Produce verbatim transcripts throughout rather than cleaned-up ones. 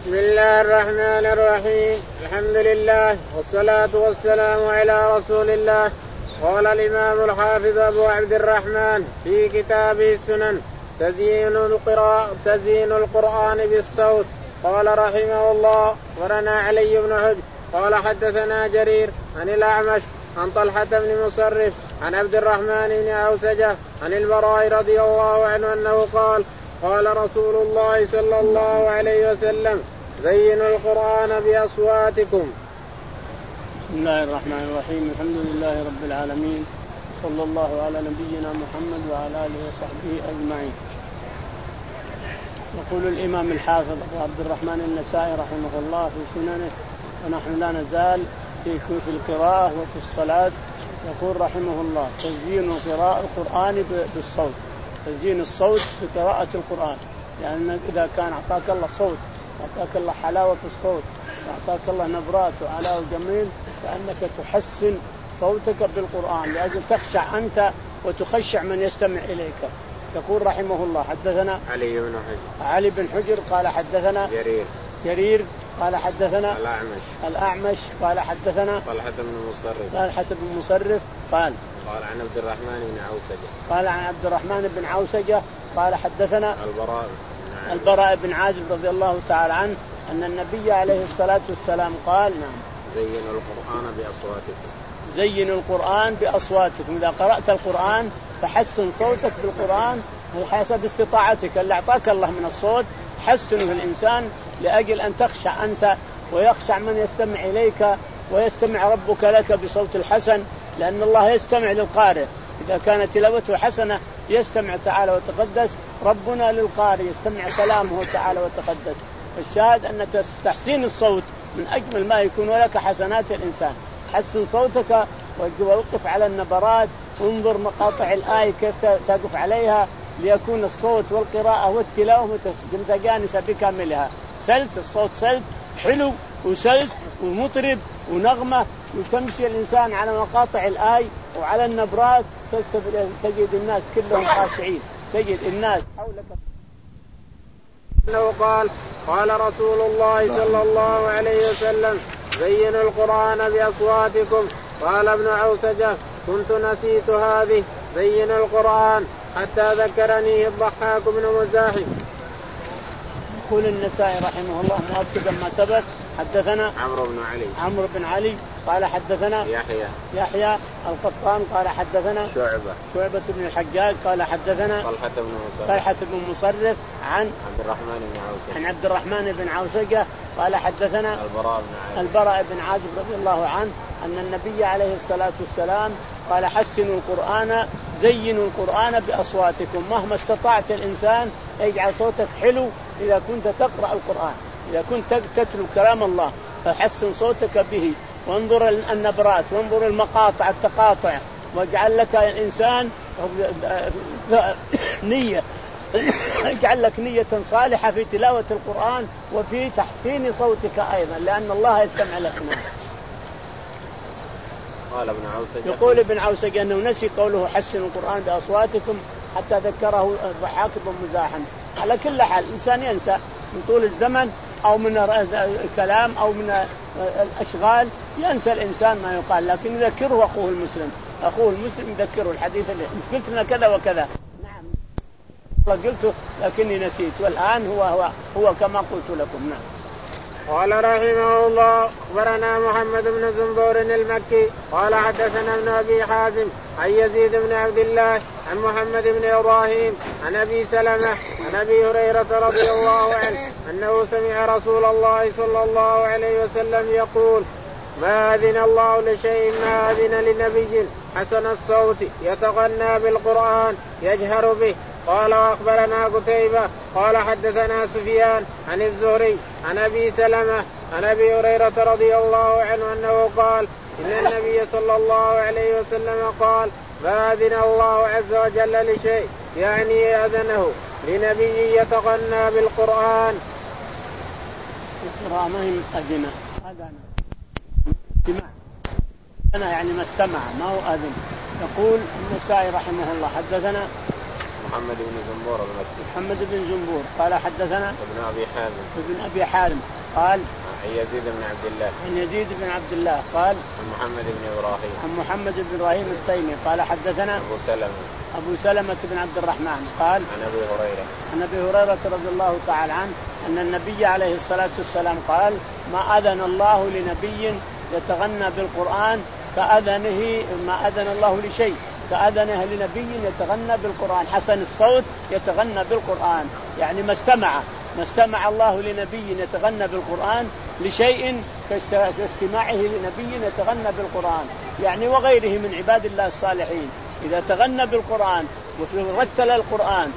بسم الله الرحمن الرحيم. الحمد لله والصلاة والسلام على رسول الله. قال الإمام الحافظ أبو عبد الرحمن في كتابه السنن تزيين القراءة تزيين القرآن بالصوت. قال رحمه الله ورنا علي بن حجر قال حدثنا جرير عن الأعمش عن طلحة بن مصرف عن عبد الرحمن بن عوسجة عن البراء رضي الله عنه أنه قال قال رسول الله صلى الله عليه وسلم زينوا القرآن بأصواتكم. بسم الله الرحمن الرحيم. الحمد لله رب العالمين صلى الله على نبينا محمد وعلى آله وصحبه أجمعين. يقول الإمام الحافظ أبو عبد الرحمن النسائي رحمه الله في سننه ونحن لا نزال في القراءة وفي الصلاة. يقول رحمه الله تزيين قراءة القرآن بالصوت، تزيين الصوت بقراءة القرآن، لأن يعني إذا كان أعطاك الله صوت أعطاك الله حلاوة الصوت أعطاك الله نبرات وعلاوة جميل فأنك تحسن صوتك بالقرآن لأجل تخشع أنت وتخشع من يستمع إليك. يقول رحمه الله حدثنا علي بن حجر علي بن حجر قال حدثنا جرير جرير قال حدثنا الأعمش الأعمش قال حدثنا طلحة بن مصرف طلحة بن مصرف قال قال عن عبد الرحمن بن عوسجة قال عن عبد الرحمن بن عوسجة قال حدثنا البراء البراء بن عازب رضي الله تعالى عنه أن النبي عليه الصلاة والسلام قال نعم زينوا القرآن بأصواتكم زينوا القرآن بأصواتكم. إذا قرأت القرآن فحسن صوتك بالقرآن حسب استطاعتك اللي أعطاك الله من الصوت حسنه الإنسان لأجل أن تخشع أنت ويخشع من يستمع إليك ويستمع ربك لك بصوت الحسن، لأن الله يستمع للقارئ إذا كانت تلاوته حسنة يستمع تعالى وتقدس ربنا للقارئ يستمع كلامه تعالى وتقدس. الشاهد أن تحسين الصوت من أجمل ما يكون ولك حسنات الإنسان. حسن صوتك ووقف على النبرات انظر مقاطع الآية كيف تقف عليها ليكون الصوت والقراءة والتلاوة متجانس بكاملها. سلس الصوت سلس حلو وسلس ومطرب ونغمة وتمشي الإنسان على مقاطع الآية وعلى النبرات تجد الناس كلهم خاشعين تجد الناس حولك. أنه قال قال رسول الله صلى الله عليه وسلم زينوا القرآن بأصواتكم. قال ابن عوسجة كنت نسيت هذه زينوا القرآن حتى ذكرني الضحاك بن مزاحم. يقول النسائي رحمه الله مؤكدا ما سبق حدثنا عمرو بن علي عمرو بن علي قال حدثنا يحيى يحيى القطان قال حدثنا شعبة شعبة بن الحجاج قال حدثنا طلحة بن مصرف طلحة بن مصرف عن عبد الرحمن بن عوسجة عن عبد الرحمن بن عوسجة قال حدثنا البراء بن عازب البراء بن عازب رضي الله عنه أن النبي عليه الصلاة والسلام قال حسنوا القرآن زينوا القرآن بأصواتكم. مهما استطعت الإنسان يجعل صوتك حلو إذا كنت تقرأ القرآن إذا كنت تتلو كلام الله فحسن صوتك به وانظر النبرات وانظر المقاطع التقاطع واجعل لك الإنسان نية اجعل لك نية صالحة في تلاوة القرآن وفي تحسين صوتك أيضا لأن الله يستمع لك. قال ابن عوسجة يقول ابن عوسجة أنه نسي قوله حسنوا القرآن بأصواتكم حتى ذكره الضحاك بن مزاحم. على كل حال الإنسان ينسى من طول الزمن أو من الكلام أو من الأشغال ينسى الإنسان ما يقال، لكن يذكره أخوه المسلم أخوه المسلم يذكره الحديث اللي أنت قلت لنا كذا وكذا نعم قلته لكني نسيت والآن هو هو هو كما قلت لكم. نعم. قال رحمه الله أخبرنا محمد بن زنبور المكي قال حدثنا ابن أبي حازم عن يزيد بن عبد الله عن محمد بن إبراهيم عن أبي سلمة عن أبي هريرة رضي الله عنه أنه سمع رسول الله صلى الله عليه وسلم يقول ما أذن الله لشيء ما أذن لنبي حسن الصوت يتغنى بالقرآن يجهر به. قال وأخبرنا قتيبة قال حدثنا سفيان عن الزهري عن أبي سلمة عن أبي هريرة رضي الله عنه أنه قال إن النبي صلى الله عليه وسلم قال ما أذن الله عز وجل لشيء يعني أذنه لنبي يتغنى بالقرآن. القرآن ما هي أذن أذن استماع أنا يعني ما استمع ما هو أذن. يقول النسائي رحمه الله حدثنا محمد بن زنبور المكي. محمد بن زنبور قال حدثنا ابن أبي حازم. ابن أبي حازم قال عن يزيد بن عبد الله. عن يزيد بن عبد الله قال عن محمد بن إبراهيم. عن محمد بن إبراهيم التيمي قال حدثنا أبو سلمة. أبو سلمة بن عبد الرحمن قال عن أبي هريرة. عن أبي هريرة رضي الله تعالى عنه أن النبي عليه الصلاة والسلام قال ما أذن الله لنبي يتغنى بالقرآن كأذنه ما أذن الله لشيء كأذنه لنبي يتغنى بالقرآن حسن الصوت يتغنى بالقرآن يعني ما استمع ما استمع الله لنبي يتغنى بالقرآن لشيء كاستماعه لنبي يتغنى بالقرآن يعني وغيره من عباد الله الصالحين إذا تغنى بالقرآن ورتل القرآن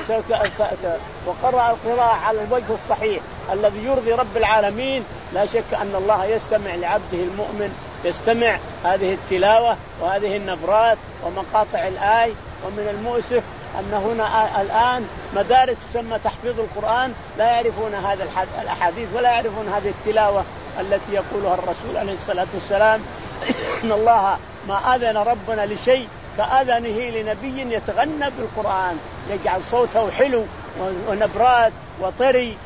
وقرأ القراءة على الوجه الصحيح الذي يرضي رب العالمين لا شك أن الله يستمع لعبده المؤمن يستمع هذه التلاوة وهذه النبرات ومقاطع الآي. ومن المؤسف أن هنا الآن مدارس تسمى تحفيظ القرآن لا يعرفون هذا الأحاديث ولا يعرفون هذه التلاوة التي يقولها الرسول عليه الصلاة والسلام إن الله ما أذن ربنا لشيء كأذنه لنبي يتغنى بالقرآن يجعل صوته حلو ونبرات وطري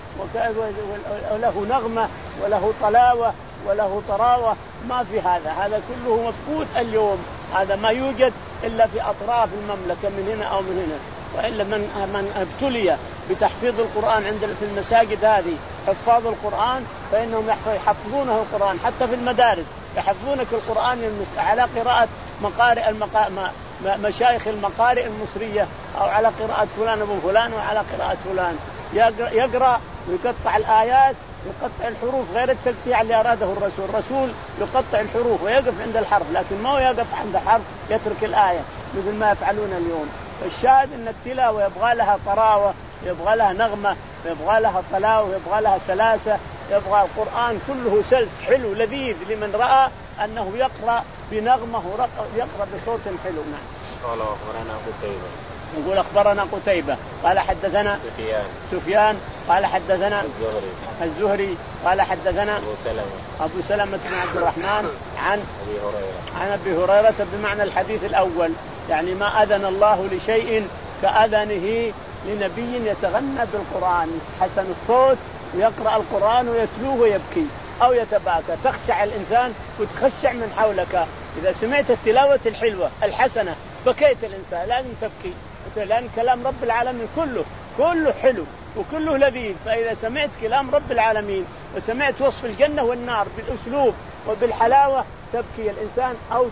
وله نغمة وله طلاوة وله طراوة. ما في هذا هذا كله مفقود اليوم. هذا ما يوجد إلا في أطراف المملكة من هنا أو من هنا. وإلا من من ابتلي بتحفيظ القرآن عند في المساجد هذه حفاظ القرآن فإنهم يحفظونه القرآن حتى في المدارس يحفظونك القرآن على قراءة مقارئ المقا... مشايخ المقارئ المصرية أو على قراءة فلان أبو فلان وعلى قراءة فلان يقرأ ويقطع الآيات يقطع الحروف غير التقطيع اللي أراده الرسول. الرسول يقطع الحروف ويقف عند الحرف لكن ما هو يقف عند حرف يترك الآية مثل ما يفعلون اليوم. الشاهد أن التلاوة يبغى لها طراوة يبغى لها نغمة يبغى لها طلاوة يبغى لها سلاسة يبغى القرآن كله سلس حلو لذيذ لمن رأى أنه يقرأ بنغمة يقرأ بصوت حلو. نعم. قال أخبرنا قتيبة. نقول أخبرنا قتيبة قال حدثنا سفيان. سفيان قال حدثنا الزهري. الزهري قال حدثنا أبو سلمة. أبو سلمة بن عبد الرحمن عن أبي هريرة. عن أبي هريرة بمعنى الحديث الأول يعني ما أذن الله لشيء كأذنه لنبي يتغنى بالقرآن حسن الصوت ويقرأ القرآن ويتلوه ويبكي أو يتباكى تخشع الإنسان وتخشع من حولك. إذا سمعت التلاوة الحلوة الحسنة بكيت الإنسان لازم تبكي لأن كلام رب العالمين كله كله حلو وكله لذيذ. فإذا سمعت كلام رب العالمين وسمعت وصف الجنة والنار بالأسلوب وبالحلاوة تبكي الإنسان أو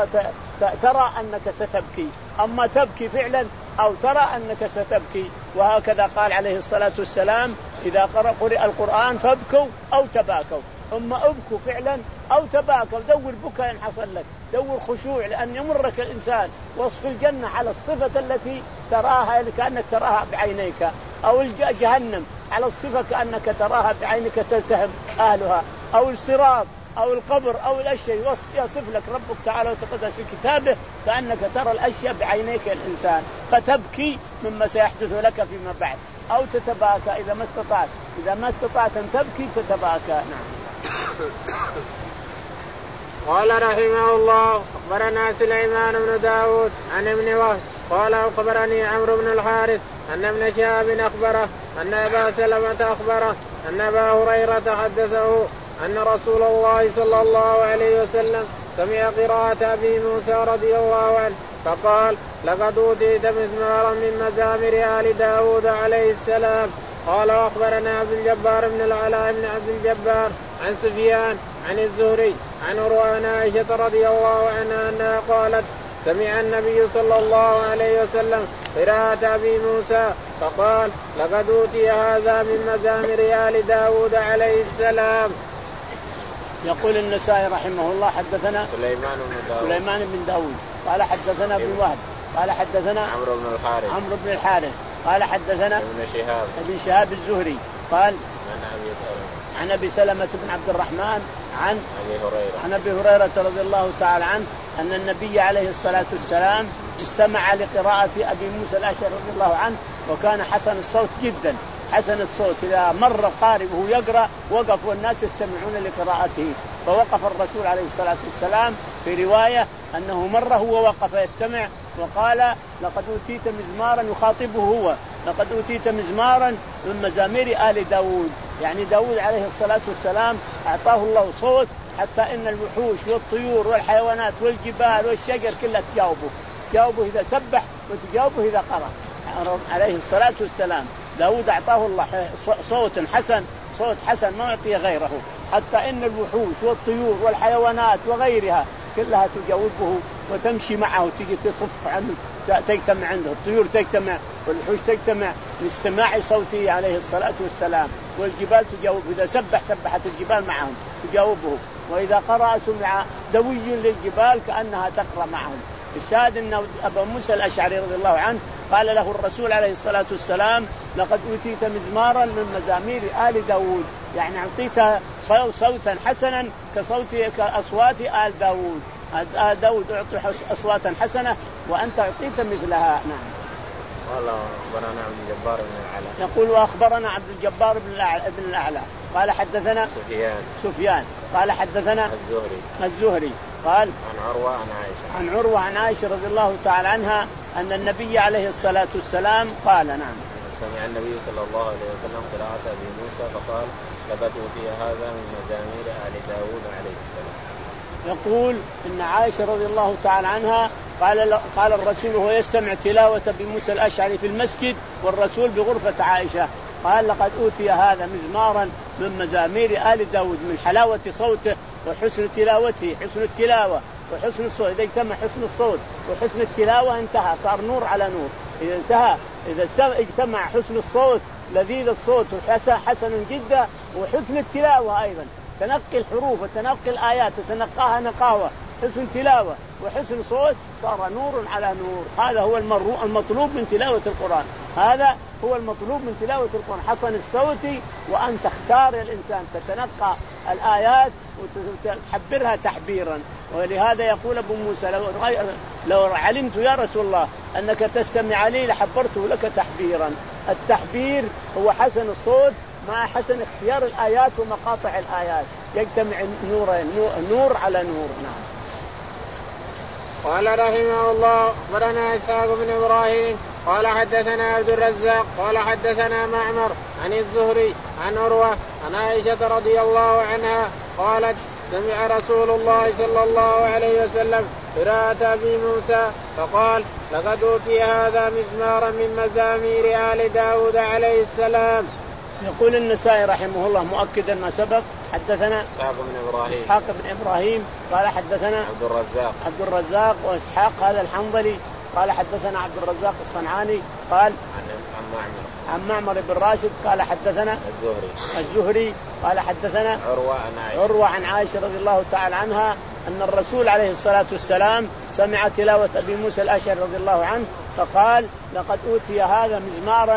ترى أنك ستبكي أما تبكي فعلا أو ترى أنك ستبكي. وهكذا قال عليه الصلاة والسلام إذا قرأ القرآن فابكوا أو تباكوا أما أبكوا فعلا أو تباكوا دور بكاء حصل لك دور خشوع لأن يمرك الإنسان وصف الجنة على الصفة التي تراها كأنك تراها بعينيك أو جهنم على الصفة كأنك تراها بعينك تلتهم أهلها أو الصراط أو القبر أو الأشياء يصف لك ربك تعالى وتقدس في كتابه كأنك ترى الأشياء بعينيك الإنسان فتبكي مما سيحدث لك فيما بعد أو تتباكى إذا ما استطعت إذا ما استطعت أن تبكي فتباكى. نعم. قال رحمه الله أخبرنا سليمان بن داود عن ابن وهب قال أخبرني عمرو بن الحارث أن ابن شهاب أخبره أن أبا سلمة أخبره أن أبا هريرة حدثه أن رسول الله صلى الله عليه وسلم سمع قراءة أبي موسى رضي الله عنه فقال لقد أوتيت مزمارا من مزامر آل داود عليه السلام. قال أخبرنا عبد الجبار بن العلاء بن عبد الجبار عن سفيان عن الزهري عن عروة عائشة رضي الله عنها أنها قالت سمع النبي صلى الله عليه وسلم قراءة أبي موسى فقال لقد أوتي هذا من مزامر آل داود عليه السلام. يقول النسائي رحمه الله حدثنا سليمان بن داود سليمان بن داود قال حدثنا ابن وهب قال حدثنا عمرو بن الحارث عمرو بن الحارث قال حدثنا ابن شهاب ابن شهاب الزهري قال عن أبي سلمة عن أبي سلمة بن عبد الرحمن عن أبي هريرة عن أبي هريرة رضي الله تعالى عنه أن النبي عليه الصلاة والسلام استمع لقراءة أبي موسى الأشعري رضي الله عنه وكان حسن الصوت جدا حسن الصوت إذا مر قارئ وهو يقرأ وقف والناس يستمعون لقراءته فوقف الرسول عليه الصلاة والسلام في رواية أنه مر هو وقف يستمع وقال لقد أوتيت مزمارا، يخاطبه هو، لقد أوتيت مزمارا من مزامير آل داود. يعني داود عليه الصلاة والسلام أعطاه الله صوت حتى إن الوحوش والطيور والحيوانات والجبال والشجر كلها تجاوبه، تجاوبه إذا سبح وتجاوبه إذا قرأ عليه الصلاة والسلام. داود أعطاه الله صوت حسن، صوت حسن ما يعطي غيره، حتى إن الوحوش والطيور والحيوانات وغيرها كلها تجاوبه وتمشي معه، تيجي تصف عنه، تجتمع عنده، الطيور تجتمع والوحوش تجتمع لاستماع صوته عليه الصلاة والسلام، والجبال تجاوبه، إذا سبح سبحت الجبال معهم تجاوبه، وإذا قرأ سمع دوي للجبال كأنها تقرأ معهم. الشاهد أن أبا موسى الأشعري رضي الله عنه قال له الرسول عليه الصلاة والسلام لقد أوتيت مزمارا من مزامير آل داود، يعني أعطيت صوتا حسنا كصوت كأصوات آل داود. آل داود أعطي أصواتا حسنة وأنت أعطيت مثلها. نعم. قال أخبرنا عبد الجبار بن الأعلى. يقول وأخبرنا عبد الجبار بن الأعلى, بن الأعلى. قال حدثنا سفيان. سفيان قال حدثنا الزهري. الزهري قال عن عروة عن عائشة. عن عروة عن عائشة رضي الله تعالى عنها أن النبي عليه الصلاة والسلام قال نعم سمع النبي صلى الله عليه وسلم قراءة أبي موسى فقال لقد أوتي هذا من مزامير آل داود عليه السلام. يقول إن عائشة رضي الله تعالى عنها قال قال الرسول وهو يستمع تلاوة أبي موسى الأشعري في المسجد والرسول بغرفة عائشة، قال لقد أوتي هذا مزمارا من مزامير آل داود، من حلاوة صوته وحسن تلاوته، حسن التلاوة وحسن الصوت. إذا اجتمع حسن الصوت وحسن التلاوة انتهى، صار نور على نور. إذا انتهى إذا اجتمع حسن الصوت لذيذ الصوت وحسن حسن جدا وحسن التلاوة أيضا، تنقي الحروف وتنقي الآيات وتنقاها نقاوة، حسن تلاوة وحسن صوت، صار نور على نور. هذا هو المطلوب من تلاوة القرآن، هذا هو المطلوب من تلاوة القرآن، حسن الصوت وأن تختار الإنسان تتنقى الآيات وتحبرها تحبيرا. ولهذا يقول أبو موسى لو, لو علمت يا رسول الله أنك تستمع لي لحبرته لك تحبيرا. التحبير هو حسن الصوت مع حسن اختيار الآيات ومقاطع الآيات، يجتمع نورين، نور على نور. نعم. قال رحمه الله أخبرنا إسحاق بن إبراهيم قال حدثنا عبد الرزاق قال حدثنا معمر عن الزهري عن عروة عن عائشة رضي الله عنها قالت سمع رسول الله صلى الله عليه وسلم قراءة أبي موسى فقال لقد أوتي هذا مزمارا من مزامير آل داود عليه السلام. يقول النسائي رحمه الله مؤكدا ما سبق، حدثنا إسحاق بن إبراهيم إسحاق بن إبراهيم قال حدثنا عبد الرزاق عبد الرزاق وإسحاق هذا الحنظلي قال حدثنا عبد الرزاق الصنعاني قال عن معمر عن معمر بن راشد قال حدثنا الزهري الزهري قال حدثنا عروة عن عائشة عروة عن عائشة رضي الله تعالى عنها أن الرسول عليه الصلاة والسلام سمع تلاوة أبي موسى الأشعري رضي الله عنه فقال لقد أوتي هذا مزمارا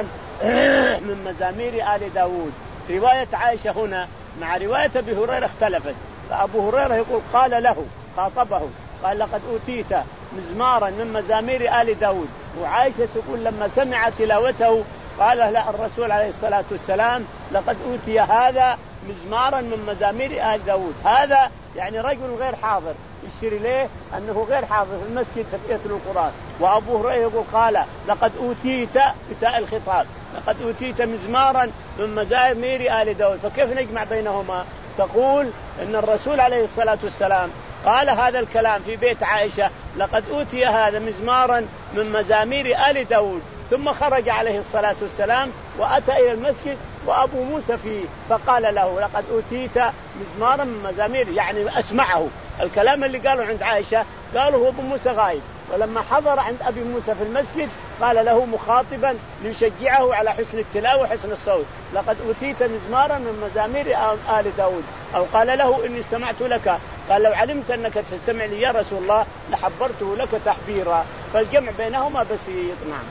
من مزامير آل داود. رواية عائشة هنا مع رواية أبي هريرة اختلفت، فأبو هريرة يقول قال له خاطبه قال لقد أوتيت مزمارا من مزامير آل داود، وعائشة تقول لما سمع تلاوته قال لا الرسول عليه الصلاة والسلام لقد أوتي هذا مزمارا من مزامير آل داود. هذا يعني رجل غير حاضر يشير إليه أنه غير حاضر في المسجد يتلو القرآن. وأبو هريرة يقول قال لقد أوتيت بتاء الخطاب لقد أوتيت مزمارا من مزامير آل داود، فكيف نجمع بينهما؟ تقول إن الرسول عليه الصلاة والسلام قال هذا الكلام في بيت عائشة لقد أوتي هذا مزمارا من مزامير آل داود، ثم خرج عليه الصلاة والسلام وأتى إلى المسجد وأبو موسى فيه فقال له لقد أوتيت مزمارا من مزامير، يعني أسمعه الكلام اللي قاله عند عائشة قاله هو أبو موسى غايب، ولما حضر عند أبي موسى في المسجد قال له مخاطبا ليشجعه على حسن التلاوة وحسن الصوت لقد أوتيت مزمارا من مزامير آل داود، أو قال له إني استمعت لك، قال لو علمت أنك تستمع لي يا رسول الله لحبرته لك تحبيرا، فالجمع بينهما بسيط. نعم.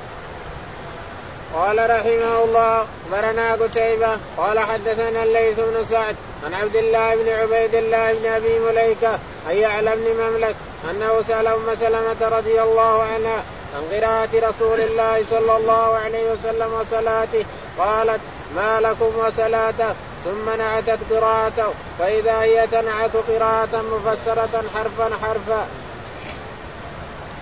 قال رحمه الله أخبرنا قتيبة قال حدثنا الليث بن سعد عن عبد الله بن عبيد الله بن أبي مليكة عن يعلى بن مملك أنه سأل أم سلمة رضي الله عنها عن قراءة رسول الله صلى الله عليه وسلم وصلاته قالت ما لكم وصلاته، ثم نعتت قراءته فإذا هي تنعت قراءة مفسرة حرفا حرفا.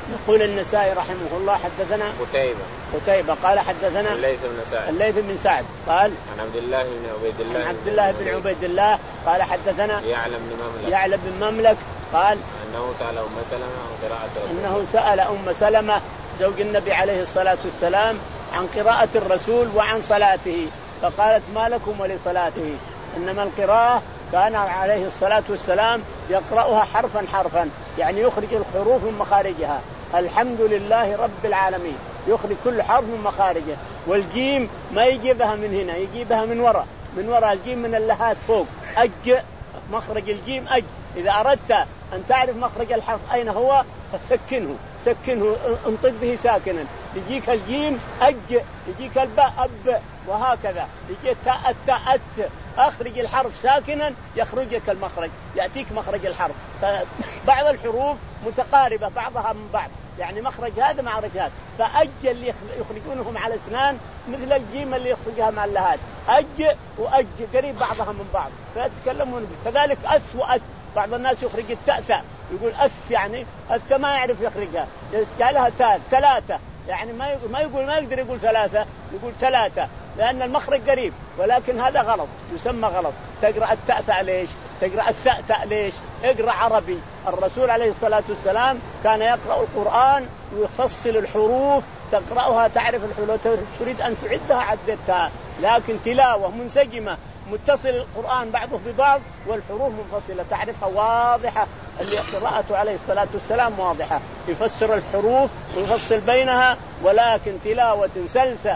يقول النسائي رحمه الله حدثنا قتيبة قتيبة قال حدثنا الليث بن سعد الليث بن سعد قال عن عبد الله بن عبيد الله عن عبد الله بن عبيد الله قال حدثنا يعلم بن مملك يعلم بن مملك قال أنه سأل أم سلمة عن قراءة رسول أنه سأل أم سلمة زوج النبي عليه الصلاة والسلام عن قراءة الرسول وعن صلاته فقالت ما لكم ولصلاته إنما القراءة كان عليه الصلاة والسلام يقرأها حرفا حرفا يعني يخرج الحروف من مخارجها. الحمد لله رب العالمين يخرج كل حرف من مخارجه. والجيم ما يجيبها من هنا يجيبها من وراء من وراء الجيم من اللهات فوق أج مخرج الجيم أج. إذا أردت أن تعرف مخرج الحرف أين هو فسكنه سكنه انطق به ساكنا يجيك الجيم أج يجيك الباء أب وهكذا يجيك التاء التاء أت. أخرج الحرف ساكنا يخرجك المخرج يأتيك مخرج الحرف. بعض الحروف متقاربة بعضها من بعض يعني مخرج هذا مع مخرج هذا فأج اللي يخرجونهم على أسنان مثل الجيم اللي يخرجها مع اللهات أج وأج قريب بعضها من بعض فيتكلمون. كذلك أس وأت بعض الناس يخرج التاء يقول أس يعني التاء ما يعرف يخرجها يسألها تاء ثلاثة يعني ما يقول ما يقول ما يقدر يقول ثلاثة يقول ثلاثة لأن المخرج قريب ولكن هذا غلط يسمى غلط. تقرأ التاء ليش تقرأ الثاء ليش اقرأ عربي. الرسول عليه الصلاة والسلام كان يقرأ القرآن ويفصل الحروف تقرأها تعرف الحروف تريد أن تعدها عدتها لكن تلاوة منسجمة متصل القرآن بعضه ببعض والحروف منفصلة تعرفها واضحة. اللي قراءته عليه الصلاة والسلام واضحة يفسر الحروف ويفصل بينها ولكن تلاوة سلسة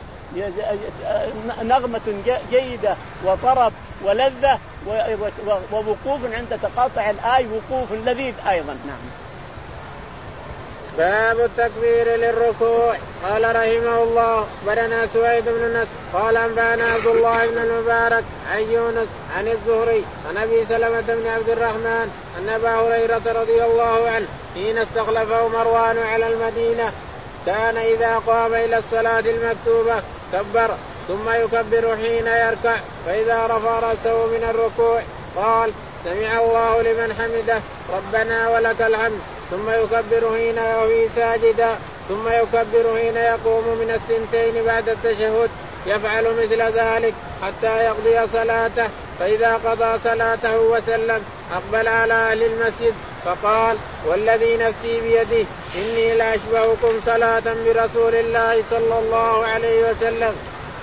نغمة جيدة وطرب ولذة ووقوف عند تقاطع الآي وقوف لذيذ أيضا. نعم. باب التكبير للركوع. قال رحمه الله برنا سويد بن نصر قال أنبانا عبد الله بن المبارك عن يونس عن الزهري عن أبي سلمة بن عبد الرحمن أن أبا هريرة رضي الله عنه حين استخلفه مروان على المدينة كان إذا قام إلى الصلاة المكتوبة كبر ثم يكبر حين يركع فإذا رفع رأسه من الركوع قال سمع الله لمن حمده ربنا ولك الحمد ثم يكبر حين يهوي ساجدا ثم يكبر حين يقوم من الثنتين بعد التشهد يفعل مثل ذلك حتى يقضي صلاته فإذا قضى صلاته وسلم أقبل على أهل المسجد فقال والذي نفسي بيده إني لأشبهكم صلاة برسول الله صلى الله عليه وسلم.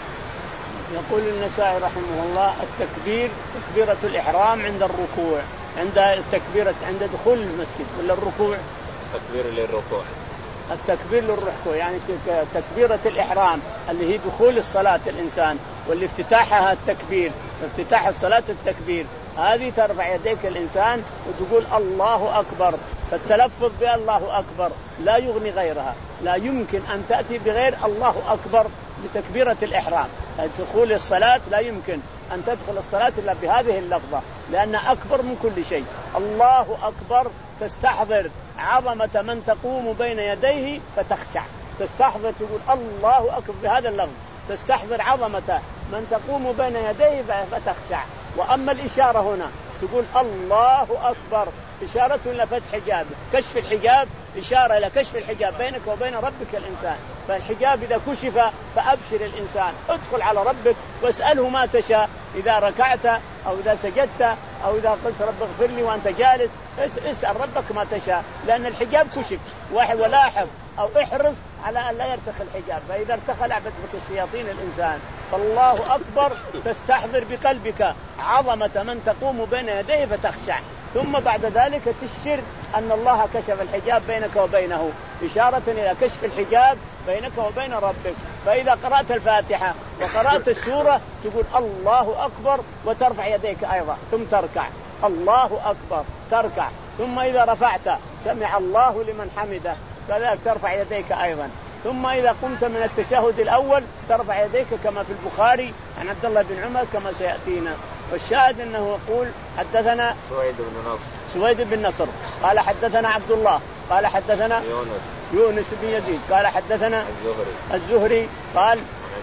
يقول النسائي رحمه الله التكبير تكبيرة الإحرام عند الركوع عند التكبيرة عند دخول المسجد ولا الركوع تكبير للركوع التكبير للركوع يعني تكبيرة الإحرام اللي هي دخول الصلاة الإنسان واللي افتتاحها التكبير افتتاح الصلاة التكبير هذه ترفع يديك الإنسان وتقول الله أكبر. فالتلفظ بالله أكبر لا يغني غيرها لا يمكن أن تأتي بغير الله أكبر بتكبيرة الإحرام. دخول الصلاة لا يمكن أن تدخل الصلاة إلا بهذه اللفظة لأن أكبر من كل شيء. الله أكبر تستحضر عظمة من تقوم بين يديه فتخشع تستحضر تقول الله أكبر بهذا اللفظ تستحضر عظمة من تقوم بين يديه فتخشع. وأما الإشارة هنا تقول الله أكبر إشارة إلى فتح حجاب كشف الحجاب إشارة إلى كشف الحجاب بينك وبين ربك الإنسان. فالحجاب إذا كشف فأبشر الإنسان ادخل على ربك واسأله ما تشاء إذا ركعت أو إذا سجدت أو إذا قلت رب اغفر لي وأنت جالس اسأل ربك ما تشاء لأن الحجاب كشف. ولاحظ أو احرص على أن لا يرتخي الحجاب فإذا ارتخى لعبت بك الشياطين الإنسان. فالله أكبر تستحضر بقلبك عظمة من تقوم بين يديه فتخشع. ثم بعد ذلك تشير أن الله كشف الحجاب بينك وبينه إشارة إلى كشف الحجاب بينك وبين ربك. فإذا قرأت الفاتحة وقرأت السورة تقول الله أكبر وترفع يديك أيضا ثم تركع الله أكبر تركع. ثم إذا رفعت سمع الله لمن حمده كذلك ترفع يديك أيضا. ثم إذا قمت من التشهد الأول ترفع يديك كما في البخاري عن عبد الله بن عمر كما سيأتينا. والشاهد أنه يقول حدثنا سويد بن نصر سويد بن نصر قال حدثنا عبد الله قال حدثنا يونس يونس بن يزيد قال حدثنا الزهري الزهري قال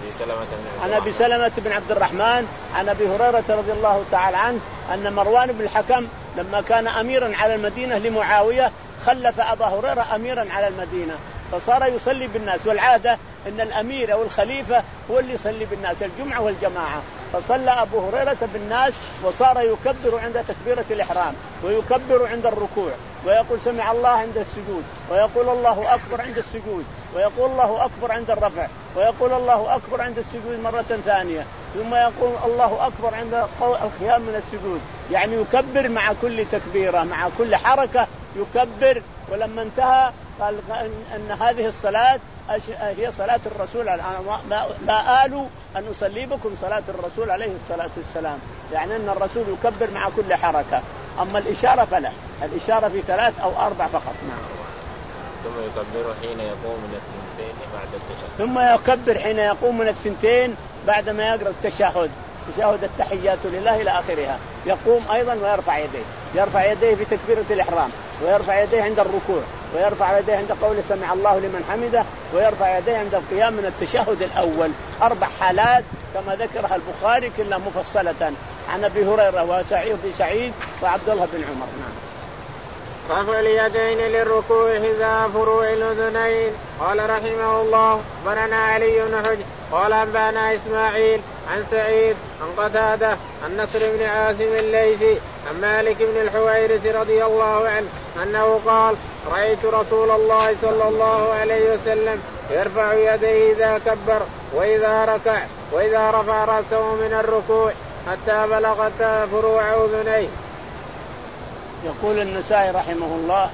عن أبي سلمة بن عبد الرحمن عن أبي هريرة رضي الله تعالى عنه أن مروان بن الحكم لما كان أميرا على المدينة لمعاوية خلف أبا هريرة أميرا على المدينة فصار يصلي بالناس، والعادة أن الأمير أو الخليفة هو اللي يصلي بالناس الجمعة والجماعة. فصلى أبو هريرة بالناس وصار يكبر عند تكبيرة الإحرام ويكبر عند الركوع ويقول سمع الله عند السجود ويقول الله أكبر عند السجود ويقول الله أكبر عند الرفع ويقول الله أكبر عند السجود مرة ثانية ثم يقول الله أكبر عند القيام من السجود. يعني يكبر مع كل تكبيرة مع كل حركة يكبر. ولما انتهى قال أن هذه الصلاة هي صلاة الرسول، لا آل أن أصلي بكم صلاة الرسول عليه الصلاة والسلام، يعني أن الرسول يكبر مع كل حركة. أما الإشارة فلا، الإشارة في ثلاث أو أربع فقط. نعم. ثم يكبر حين يقوم من الثنتين بعد التشهد. ثم يكبر حين يقوم من الثنتين بعد ما يقرأ التشهد، تشهد التحيات لله إلى آخرها. يقوم أيضا ويرفع يديه، يرفع يديه في تكبيرة الإحرام ويرفع يديه عند الركوع ويرفع يديه عند قول سمع الله لمن حمده ويرفع يديه عند القيام من التشهد الأول. أربع حالات كما ذكرها البخاري كلها مفصلة عن أبي هريرة وسعيد سعيد وعبد الله بن عمر. نعم. رفع اليدين للركوع حذاء فروع الأذنين. قال رحمه الله برنا علي بن حجر قال أنبانا إسماعيل عن سعيد عن قتادة عن نصر بن عاصم الليثي عن مالك بن الحويرث رضي الله عنه أنه قال رأيت رسول الله صلى الله عليه وسلم يرفع يديه إذا كبر وإذا ركع وإذا رفع رأسه من الركوع حتى بلغت فروع أذنيه. يقول النسائي رحمه الله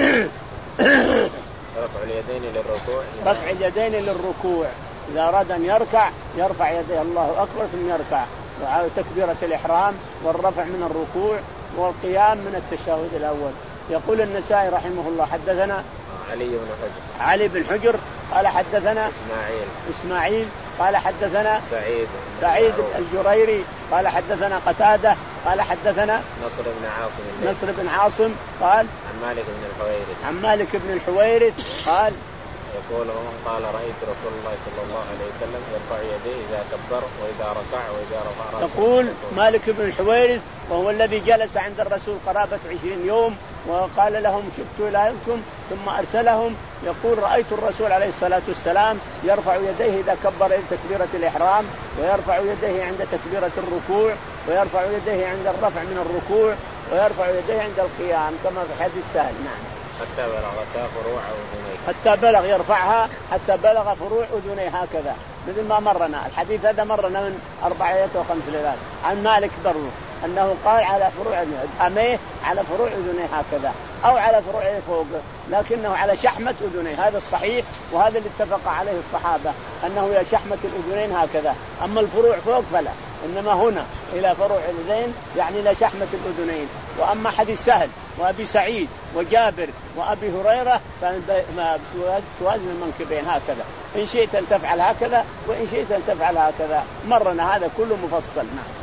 رفع اليدين للركوع. رفع اليدين للركوع إذا أراد أن يركع يرفع يديه الله أكبر ثم يركع، وعلى تكبيرة الإحرام والرفع من الركوع والقيام من التشهد الأول. يقول النسائي رحمه الله حدثنا علي بن حجر علي بن حجر قال حدثنا إسماعيل إسماعيل قال حدثنا سعيد سعيد الجريري قال حدثنا قتادة قال حدثنا نصر بن عاصم نصر بن عاصم قال عن مالك بن الحويرث عن مالك بن الحويرث قال يقول قال رأيت رسول الله صلى الله عليه وسلم يرفع يديه إذا كبر وإذا ركع وإذا رفع رأسه. يقول مالك بن الحويرث وهو الذي جلس عند الرسول قرابة عشرين يوم وقال لهم شفت إليكم ثم أرسلهم. يقول رأيت الرسول عليه الصلاة والسلام يرفع يديه إذا كبر إلى تكبيرة الإحرام ويرفع يديه عند تكبيرة الركوع ويرفع يديه عند الرفع من الركوع ويرفع يديه عند القيام كما في حديث سهل. نعم. حتى بلغ فروع أذنيه حتى بلغ يرفعها حتى بلغ فروع أذنيه هكذا مثل ما مرنا الحديث هذا مرنا من أربعة وخمس ليلات عن مالك برضه أنه قال على فروع أميه على فروع أذنيه هكذا أو على فروع فوق لكنه على شحمة أذنيه. هذا الصحيح وهذا اللي اتفق عليه الصحابة أنه إلى شحمة الأذنين هكذا. أما الفروع فوق فلا، إنما هنا إلى فروع الأذنين يعني إلى شحمة الأذنين. وأما حديث سهل وأبي سعيد وجابر وأبي هريرة توازن المنكبين هكذا، إن شئت أن تفعل هكذا وإن شئت أن تفعل هكذا. مرنا هذا كله مفصل. نعم.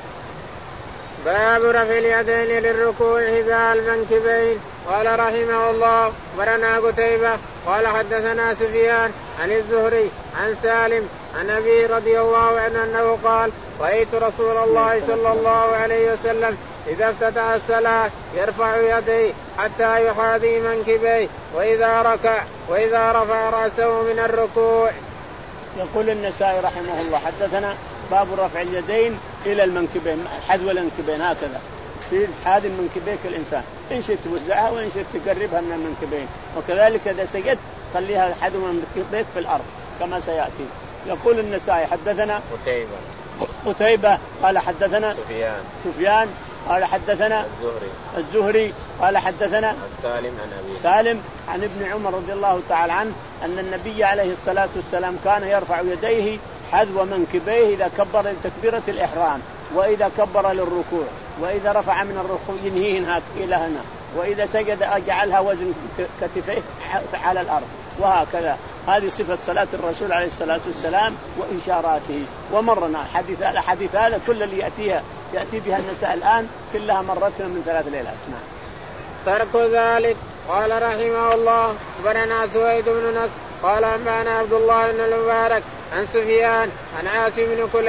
باب رفع اليدين للركوع حذاء المنكبين. قال رحمه الله برنا قتيبة قال حدثنا سفيان عن الزهري عن سالم عن أبي رضي الله عنه أنه قال رأيت رسول الله صلى الله عليه وسلم إذا افتتح الصلاة يرفع يديه حتى يحاذي منكبيه وإذا ركع وإذا رفع رأسه من الركوع. يقول النسائي رحمه الله حدثنا باب رفع اليدين إلى المنكبين حذو المنكبين هكذا يصير حاذي منكبيك الإنسان، إن شئت توزعها وإن شئت تقربها من المنكبين، وكذلك إذا سجدت خليها حذو منكبيك في الأرض كما سيأتي. يقول النسائي حدثنا قتيبة قتيبة قال حدثنا سفيان سفيان قال حدثنا الزهري الزهري قال حدثنا سالم عن أبي سالم عن ابن عمر رضي الله تعالى عنه أن النبي عليه الصلاة والسلام كان يرفع يديه حذو منكبيه إذا كبر لتكبيرة الإحرام وإذا كبر للركوع وإذا رفع من الركوع ينهيهن إلى هنا وإذا سجد أجعلها وزن كتفيه على الأرض وهكذا. هذه صفة صلاة الرسول عليه الصلاة والسلام وإشاراته. ومرنا حديث الحديث هذا كل اللي يأتيها يأتي بها النساء الآن كلها مرتنا من ثلاث ليلات. نعم. ترك ذلك. قال رحمه الله برنا سويد بن نصر قال أنبانا عبد الله بن المبارك عن سفيان عن عاصم بن كليب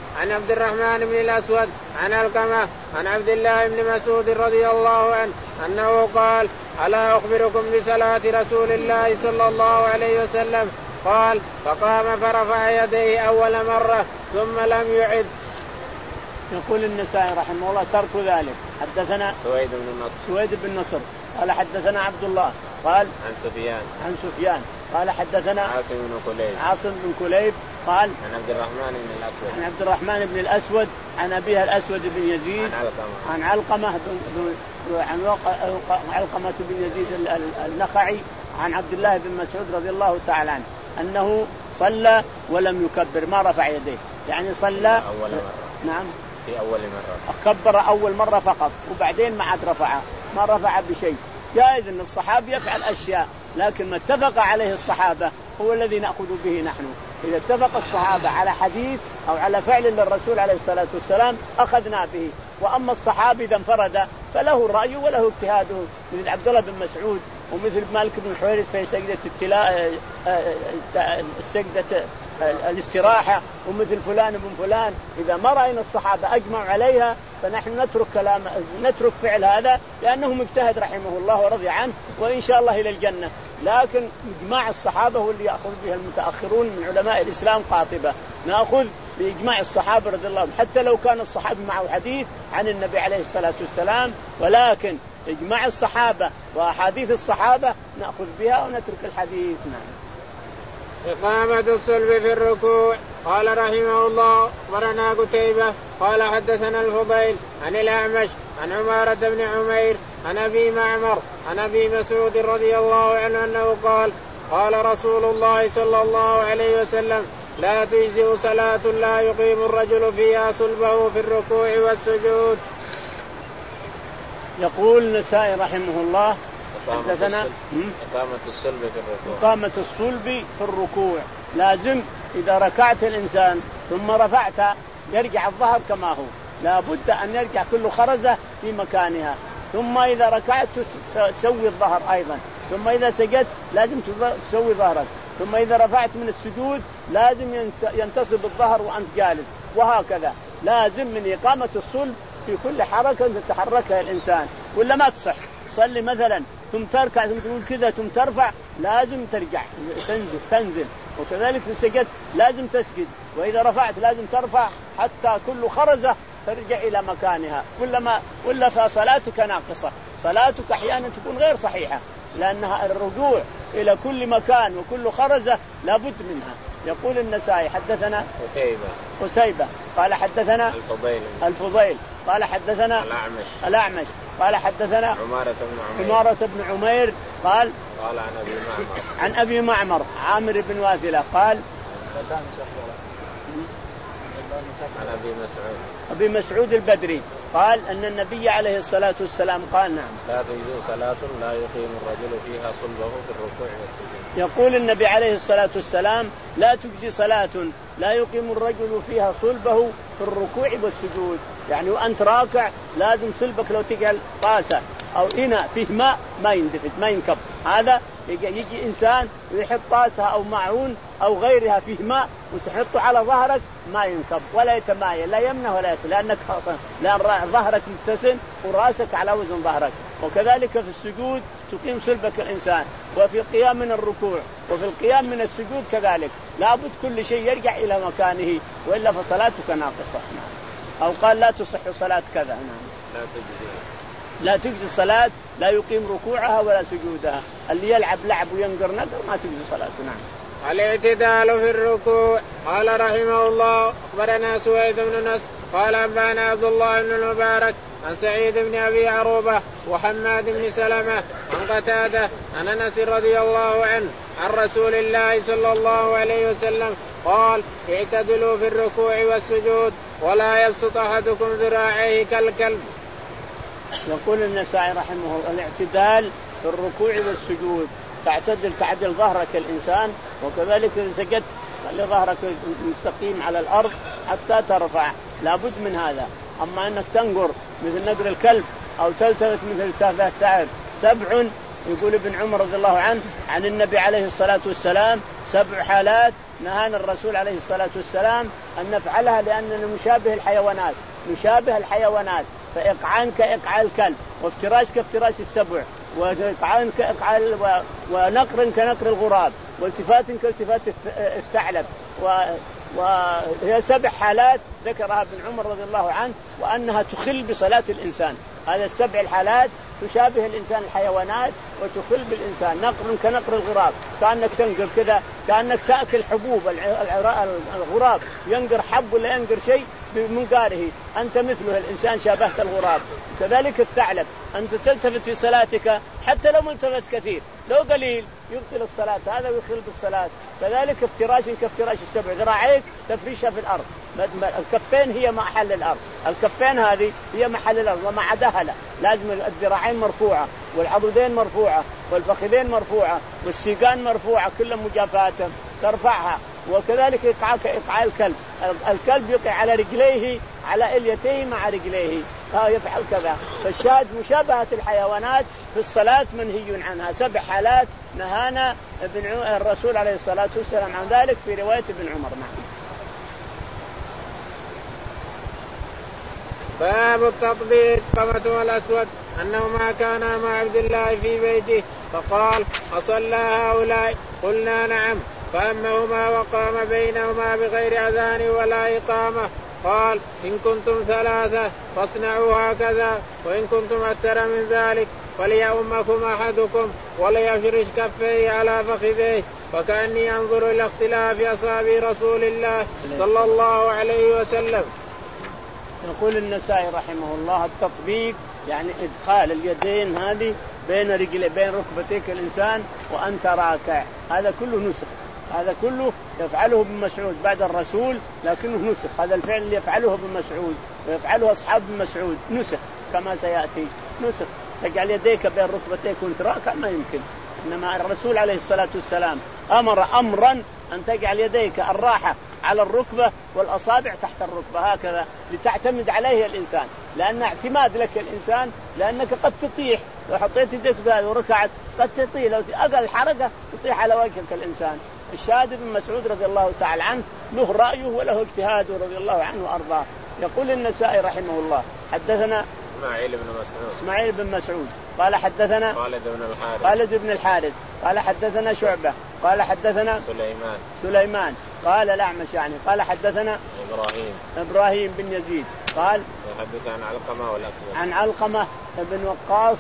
عن عبد الرحمن بن الأسود عن علقمة عن عبد الله بن مسعود رضي الله عنه أنه قال ألا أخبركم بصلاة رسول الله صلى الله عليه وسلم قال فقام فرفع يديه أول مرة ثم لم يعد. يقول النسائي رحمه الله ترك ذلك. حدثنا سويد بن النصر سويد بن نصر قال حدثنا عبد الله قال عن سفيان عن سفيان قال حدثنا عاصم بن كليب عاصم بن كليب قال عن عبد الرحمن بن الأسود عن عبد الرحمن بن الأسود عن أبيها الأسود بن يزيد عن علقمة عن علقمة عن علقمة بن يزيد النخعي عن عبد الله بن مسعود رضي الله تعالى عنه أنه صلى ولم يكبر ما رفع يديه يعني صلى أول مرة. نعم في أول مرة كبر أول مرة فقط وبعدين ما عاد رفع ما رفع بشيء. جائز أن الصحابي يفعل أشياء لكن ما اتفق عليه الصحابة هو الذي نأخذ به نحن. إذا اتفق الصحابة على حديث أو على فعل للرسول عليه الصلاة والسلام أخذنا به. وأما الصحابي إذا انفرد فله الرأي وله اجتهاده مثل عبد الله بن مسعود ومثل مالك بن الحويرث في سجدة التلاء السجدة الاستراحة ومثل فلان بن فلان. إذا ما رأينا الصحابة أجمعوا عليها فنحن نترك كلام نترك فعل هذا لأنه مجتهد رحمه الله ورضي عنه وإن شاء الله إلى الجنة. لكن إجماع الصحابة هو اللي يأخذ به المتأخرون من علماء الإسلام قاطبة. نأخذ بإجماع الصحابة رضي الله عنهم حتى لو كان الصحابي معه حديث عن النبي عليه الصلاة والسلام ولكن إجماع الصحابة وأحاديث الصحابة نأخذ بها ونترك الحديث. نعم. إقامة الصلب في الركوع. قال رحمه الله أخبرنا قتيبة قال حدثنا الفضيل عن الأعمش عن عمارة بن عمير عن أبي معمر عن أبي مسعود رضي الله عنه أنه قال قال رسول الله صلى الله عليه وسلم لا تجزئ صلاة لا يقيم الرجل فيها صلبه في الركوع والسجود. يقول النسائي رحمه الله حدثنا إقامة الصلب في الركوع. إقامة الصلب في الركوع لازم إذا ركعت الإنسان ثم رفعت يرجع الظهر كما هو لا بد أن يرجع كل خرزة في مكانها. ثم إذا ركعت تسوي الظهر أيضا. ثم إذا سجدت لازم تسوي ظهرك. ثم إذا رفعت من السجود لازم ينتصب الظهر وأنت جالس. وهكذا لازم من إقامة الصلب في كل حركة تتحركها الإنسان ولا ما تصح. صلي مثلا ثم تركع ثم تقول كذا ثم ترفع لازم ترجع تنزل تنزل. وكذلك في السجد لازم تسجد وإذا رفعت لازم ترفع حتى كل خرزة ترجع إلى مكانها. كلما ولا فصلاتك ناقصة. صلاتك أحيانا تكون غير صحيحة لأنها الرجوع إلى كل مكان وكل خرزة لابد منها. يقول النسائي حدثنا قتيبة قتيبة قال حدثنا الفضيل الفضيل قال حدثنا الأعمش الأعمش قال حدثنا عمارة بن عمير عمارة بن عمير قال قال عن أبي معمر عن أبي معمر عامر بن واثلة قال عن أبي مسعود أبي مسعود البدري قال أن النبي عليه الصلاة والسلام قال نعم لا تجزئ صلاة لا يقيم الرجل فيها صلبه في الركوع والسجود. يقول النبي عليه الصلاة والسلام لا تجزي صلاة لا يقيم الرجل فيها صلبه في الركوع والسجود. يعني وأنت راكع لازم صلبك لو تجعل طاسة أو إناء فيه ماء ما يندفد ما ينكب. هذا يجي ينسان ويحط طاسة أو معون أو غيرها فيه ماء وتحطه على ظهرك ما ينكب ولا يتمايل لا يمنه ولا يسر لأنك لأن ظهرك متسن ورأسك على وزن ظهرك. وكذلك في السجود تقيم صلبك الإنسان وفي القيام من الركوع وفي القيام من السجود كذلك لابد كل شيء يرجع إلى مكانه وإلا فصلاتك ناقصة. أو قال لا تصح صلاة كذا. لا تجزي لا تجزي الصلاة لا يقيم ركوعها ولا سجودها. اللي يلعب لعب وينقر نقر ما تجزي صلاته. نعم. الاعتدال في الركوع. قال رحمه الله أخبرنا سويد بن نصر قال أنبانا عبد الله بن المبارك عن سعيد بن أبي عروبة وحماد بن سلمة عن قتادة عن أنس رضي الله عنه عن رسول الله صلى الله عليه وسلم قال اعتدلوا في الركوع والسجود ولا يبسط أحدكم ذراعيه كالكلب. يقول النسائي رحمه الله الاعتدال في الركوع والسجود تعتدل تعدل ظهرك الإنسان وكذلك إذا سجدت خلي ظهرك مستقيم على الأرض حتى ترفع لابد من هذا. أما أنك تنقر مثل نقر الكلب أو تلتفت مثل تلتفت سبع يقول ابن عمر رضي الله عنه عن النبي عليه الصلاة والسلام سبع حالات نهانا الرسول عليه الصلاة والسلام أن نفعلها لأننا نشابه الحيوانات نشابه الحيوانات فإقعان كإقعاء الكلب وافتراش كافتراش السبع وإقعان كإقعاء ونقر كنقر الغراب والتفات كالتفات الثعلب وهي سبع حالات ذكرها ابن عمر رضي الله عنه وأنها تخل بصلاة الإنسان. هذا السبع الحالات تشابه الإنسان الحيوانات وتخل بالإنسان. نقر كنقر الغراب كأنك تنقر كذا كأنك تأكل حبوب الغراب ينقر حب ولا ينقر شيء بمنقاره أنت مثله الإنسان شابهت الغراب. كذلك الثعلب أنت تلتفت في صلاتك حتى لو ملتفت كثير لو قليل يبطل الصلاة هذا ويخل بالصلاة. كذلك افتراش كافتراش السبع ذراعيك تفريشها في الأرض الكفين هي محل الأرض الكفين هذه هي محل الأرض وما عداها لا لازم الذراعين مرفوعة والعضدين مرفوعة والفخذين مرفوعة والسيقان مرفوعة كلها مجافاة ترفعها. وكذلك إقعاء كإقعاء الكلب الكلب يقع على رجليه على إليتيه مع رجليه ها يفعل كذا. فالشاهد مشابهة الحيوانات في الصلاة منهي عنها. سبع حالات نهانا ابن الرسول عليه الصلاة والسلام عن ذلك في رواية ابن عمر. نعم. باب التطبيق قمة والأسود أنهما كانا مع عبد الله في بيته فقال أصلى هؤلاء قلنا نعم فأمهما وقام بينهما بغير أذان ولا إقامة. قال إن كنتم ثلاثة فاصنعوا هكذا وإن كنتم أكثر من ذلك فليؤمكم أحدكم وليفرش كفيه على فخذيه فكأني أنظر إلى اختلاف أصحاب رسول الله صلى الله عليه وسلم. يقول النسائي رحمه الله التطبيق يعني إدخال اليدين هذه بين رجلي بين ركبتيك الإنسان وأنت راكع هذا كله نسخ. هذا كله يفعله ابن مسعود بعد الرسول لكنه نسخ. هذا الفعل اللي يفعله ابن مسعود ويفعله أصحاب ابن مسعود نسخ كما سيأتي نسخ. تجعل يديك بين ركبتيك وانت راكع ما يمكن. إنما الرسول عليه الصلاة والسلام أمر أمرا أن تجعل يديك الراحة على الركبة والأصابع تحت الركبة هكذا لتعتمد عليه الإنسان لأن اعتماد لك الإنسان لأنك قد تطيح لو حطيت يديك بهذا وركعت قد تطيح لو أقل حركة تطيح على وجهك الإنسان. الشاهد بن مسعود رضي الله تعالى عنه له رأيه وله اجتهاده رضي الله عنه وأرضاه. يقول النسائي رحمه الله حدثنا إسماعيل بن مسعود إسماعيل بن مسعود قال حدثنا خالد بن الحارث خالد بن الحارث قال حدثنا شعبة قال حدثنا سليمان سليمان قال الأعمش يعني قال حدثنا إبراهيم إبراهيم بن يزيد قال يحدث عن علقمة والأسود عن علقمة بن وقاص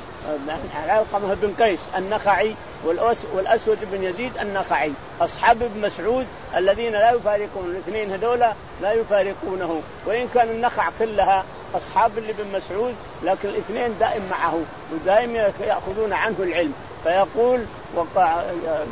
عن علقمة بن قيس النخعي والأسود بن يزيد النخعي أصحاب ابن مسعود الذين لا يفارقون الاثنين هذولا لا يفارقونه وإن كان النخع كلها أصحاب اللي بن مسعود لكن الاثنين دائم معه ودائم يأخذون عنه العلم. فيقول وقع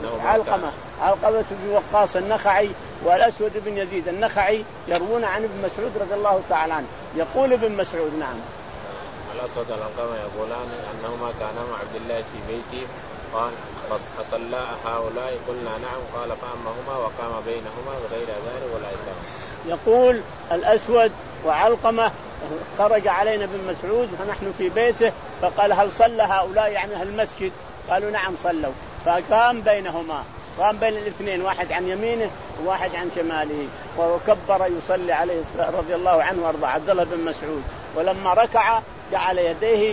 علقمة علقمة بن وقاص النخعي والأسود بن يزيد النخعي يروون عن ابن مسعود رضي الله تعالى عنه. يقول ابن مسعود نعم الأسود والعلقمة يقولان أنهما كانا مع عبد الله في بيته قال فصلى هؤلاء قلنا نعم قال فأمهما وقام بينهما بغير أذان ولا إقامة. يقول الأسود وعلقمة خرج علينا ابن مسعود ونحن في بيته فقال هل صلى هؤلاء يعني المسجد قالوا نعم صلوا فقام بينهما قام بين الاثنين واحد عن يمينه وواحد عن شماله وكبر يصلي عليه رضي الله عنه وارضاه عبد الله بن مسعود. ولما ركع جعل يديه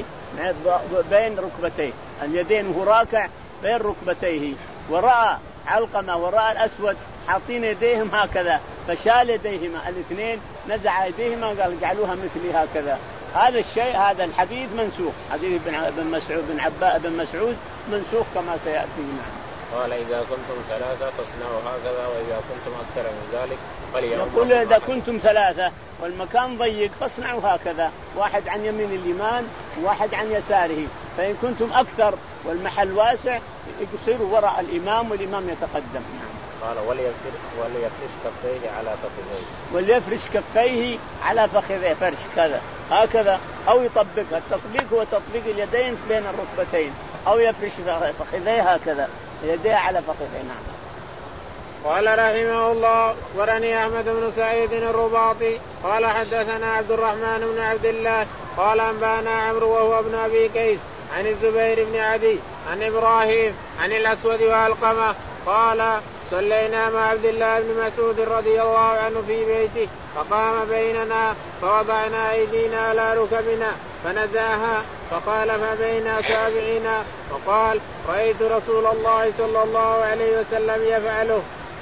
بين ركبتيه اليدين وهو راكع بين ركبتيه ورأى علقمة ورأى الأسود حاطين يديهم هكذا فشال يديهما الاثنين نزع يديهما قال جعلوها مثلي هكذا. هذا الشيء هذا الحديث منسوخ حديث ابن مسعود بن عباء بن مسعود منسوخ كما سيأتي. قال إذا كنتم ثلاثة فاصنعوا هكذا وإذا كنتم أكثر من ذلك فليؤمكم. يقول إذا كنتم ثلاثة والمكان ضيق فاصنعوا هكذا واحد عن يمين الإمام وواحد عن يساره فإن كنتم أكثر والمحل واسع يصيروا وراء الإمام والإمام يتقدم. قال وليفرش وليفرش كفيه على فخذيه وليفرش كفيه على فخذيه فرش كذا هكذا أو يطبقها. التطبيق هو تطبيق اليدين بين الركبتين أو يفرش فخذيه هكذا يديه على فخذيه. نعم. قال رحمه الله ورني أحمد بن سعيد الرباطي قال حدثنا عبد الرحمن بن عبد الله قال أنبانا عمرو وهو ابن أبي كيس عن الزبير بن عدي عن إبراهيم عن الأسود وعلقمة قال صلينا مع عبد الله بن مسعود رضي الله عنه في بيته فقام بيننا فوضعنا أيدينا على ركبنا فنزعها فقال ما بين أصابعنا وقال رأيت رسول الله صلى الله عليه وسلم يفعله.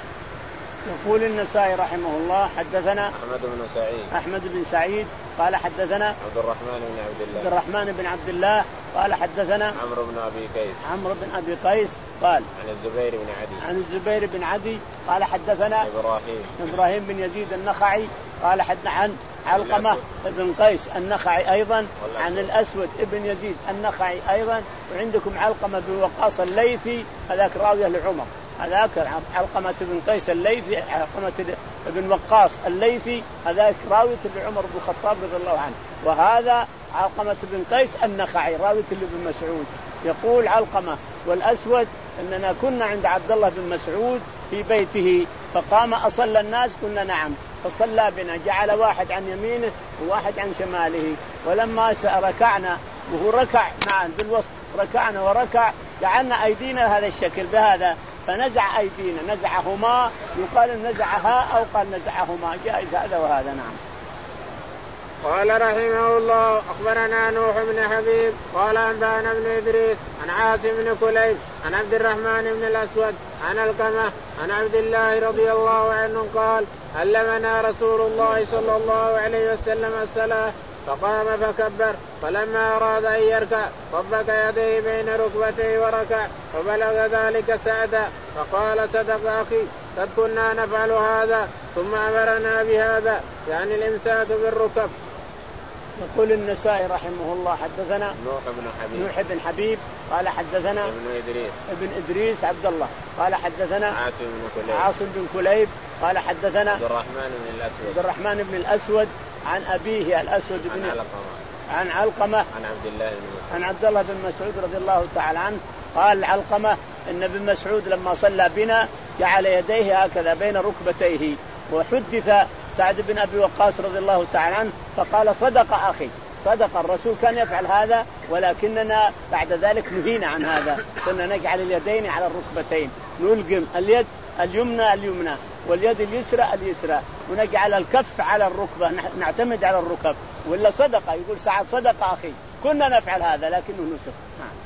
يقول النسائي رحمه الله حدثنا أحمد بن سعيد أحمد بن سعيد قال حدثنا عبد الرحمن بن عبد الله عبد الرحمن بن عبد الله قال حدثنا عمرو بن أبي قيس عمرو بن أبي قيس قال عن الزبير بن عدي عن الزبير بن عدي قال حدثنا إبراهيم إبراهيم بن يزيد النخعي قال حدثنا عن علقمة بن قيس النخعي أيضا عن الأسود ابن يزيد النخعي أيضا وعندكم علقمة بن وقاص الليثي هذاك راويه لعمر هذاك علقمة بن قيس الليثي علقمة بن وقاص الليثي هذاك راوية لعمر بن الخطاب رضي الله عنه وهذا علقمة بن قيس النخعي راوية لابن مسعود. يقول علقمة والأسود أننا كنا عند عبد الله بن مسعود في بيته فقام أصلى الناس قلنا نعم فصلى بنا جعل واحد عن يمينه وواحد عن شماله ولما ركعنا وهو ركع معا بالوسط ركعنا وركع جعلنا أيدينا هذا الشكل بهذا فنزع أيدينا نزعهما يقال نزعها أو قال نزعهما جائز هذا وهذا. نعم. قال رحمه الله أخبرنا نوح بن حبيب قال أنبأنا بن إدريس عن عاصم بن كليب عن عبد الرحمن بن الأسود عن القمة عن عبد الله رضي الله عنه قال علمنا رسول الله صلى الله عليه وسلم الصلاة فقام فكبر فلما أراد أن يركع طبق يديه بين ركبتيه وركع فبلغ ذلك سعدا فقال صدق أخي قد كنا نفعل هذا ثم أمرنا بهذا يعني الإمساك بالركب. يقول النسائي رحمه الله حدثنا نوح بن حبيب نوح بن حبيب قال حدثنا ابن إدريس ابن إدريس عبد الله قال حدثنا عاصم بن كليب عاصم بن كليب قال حدثنا عبد الرحمن بن الأسود عبد الرحمن بن الأسود عن أبيه الأسود بن عن علقمة عن علقمة عن عبد الله بن مسعود عن عبد الله بن مسعود رضي الله تعالى عنه قال علقمة إن ابن مسعود لما صلى بنا جعل يديه هكذا بين ركبتيه وحدث سعد بن أبي وقاص رضي الله تعالى عنه فقال صدق أخي صدق الرسول كان يفعل هذا ولكننا بعد ذلك نهينا عن هذا كنا نجعل اليدين على الركبتين نلقم اليد اليمنى اليمنى واليد اليسرى اليسرى ونجعل الكف على الركبة نعتمد على الركب ولا صدقة يقول سعد صدق أخي كنا نفعل هذا لكنه نسخ.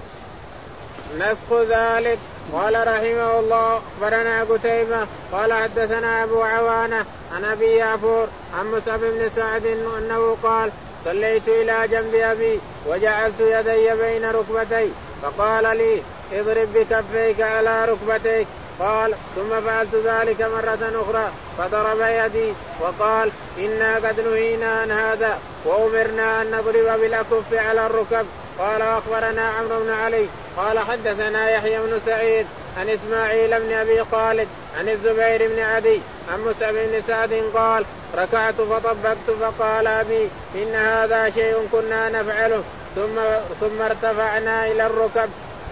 نسخ ذلك. قال رحمه الله أخبرنا قتيبة قال حدثنا أبو عوانة عن أبي يعفور عن مصعب بن سعد أنه قال صليت إلى جنب أبي وجعلت يدي بين ركبتي فقال لي اضرب بكفيك على ركبتيك قال ثم فعلت ذلك مرة أخرى فضرب يدي وقال إنا قد نهينا عن هذا وأمرنا أن نضرب بالأكف على الركب. قال أخبرنا عمرو بن علي قال حدثنا يحيى بن سعيد عن إسماعيل بن أبي خالد عن الزبير بن عدي عن مصعب بن سعد قال ركعت فطبقت فقال أبي إن هذا شيء كنا نفعله ثم ثم ارتفعنا إلى الركب.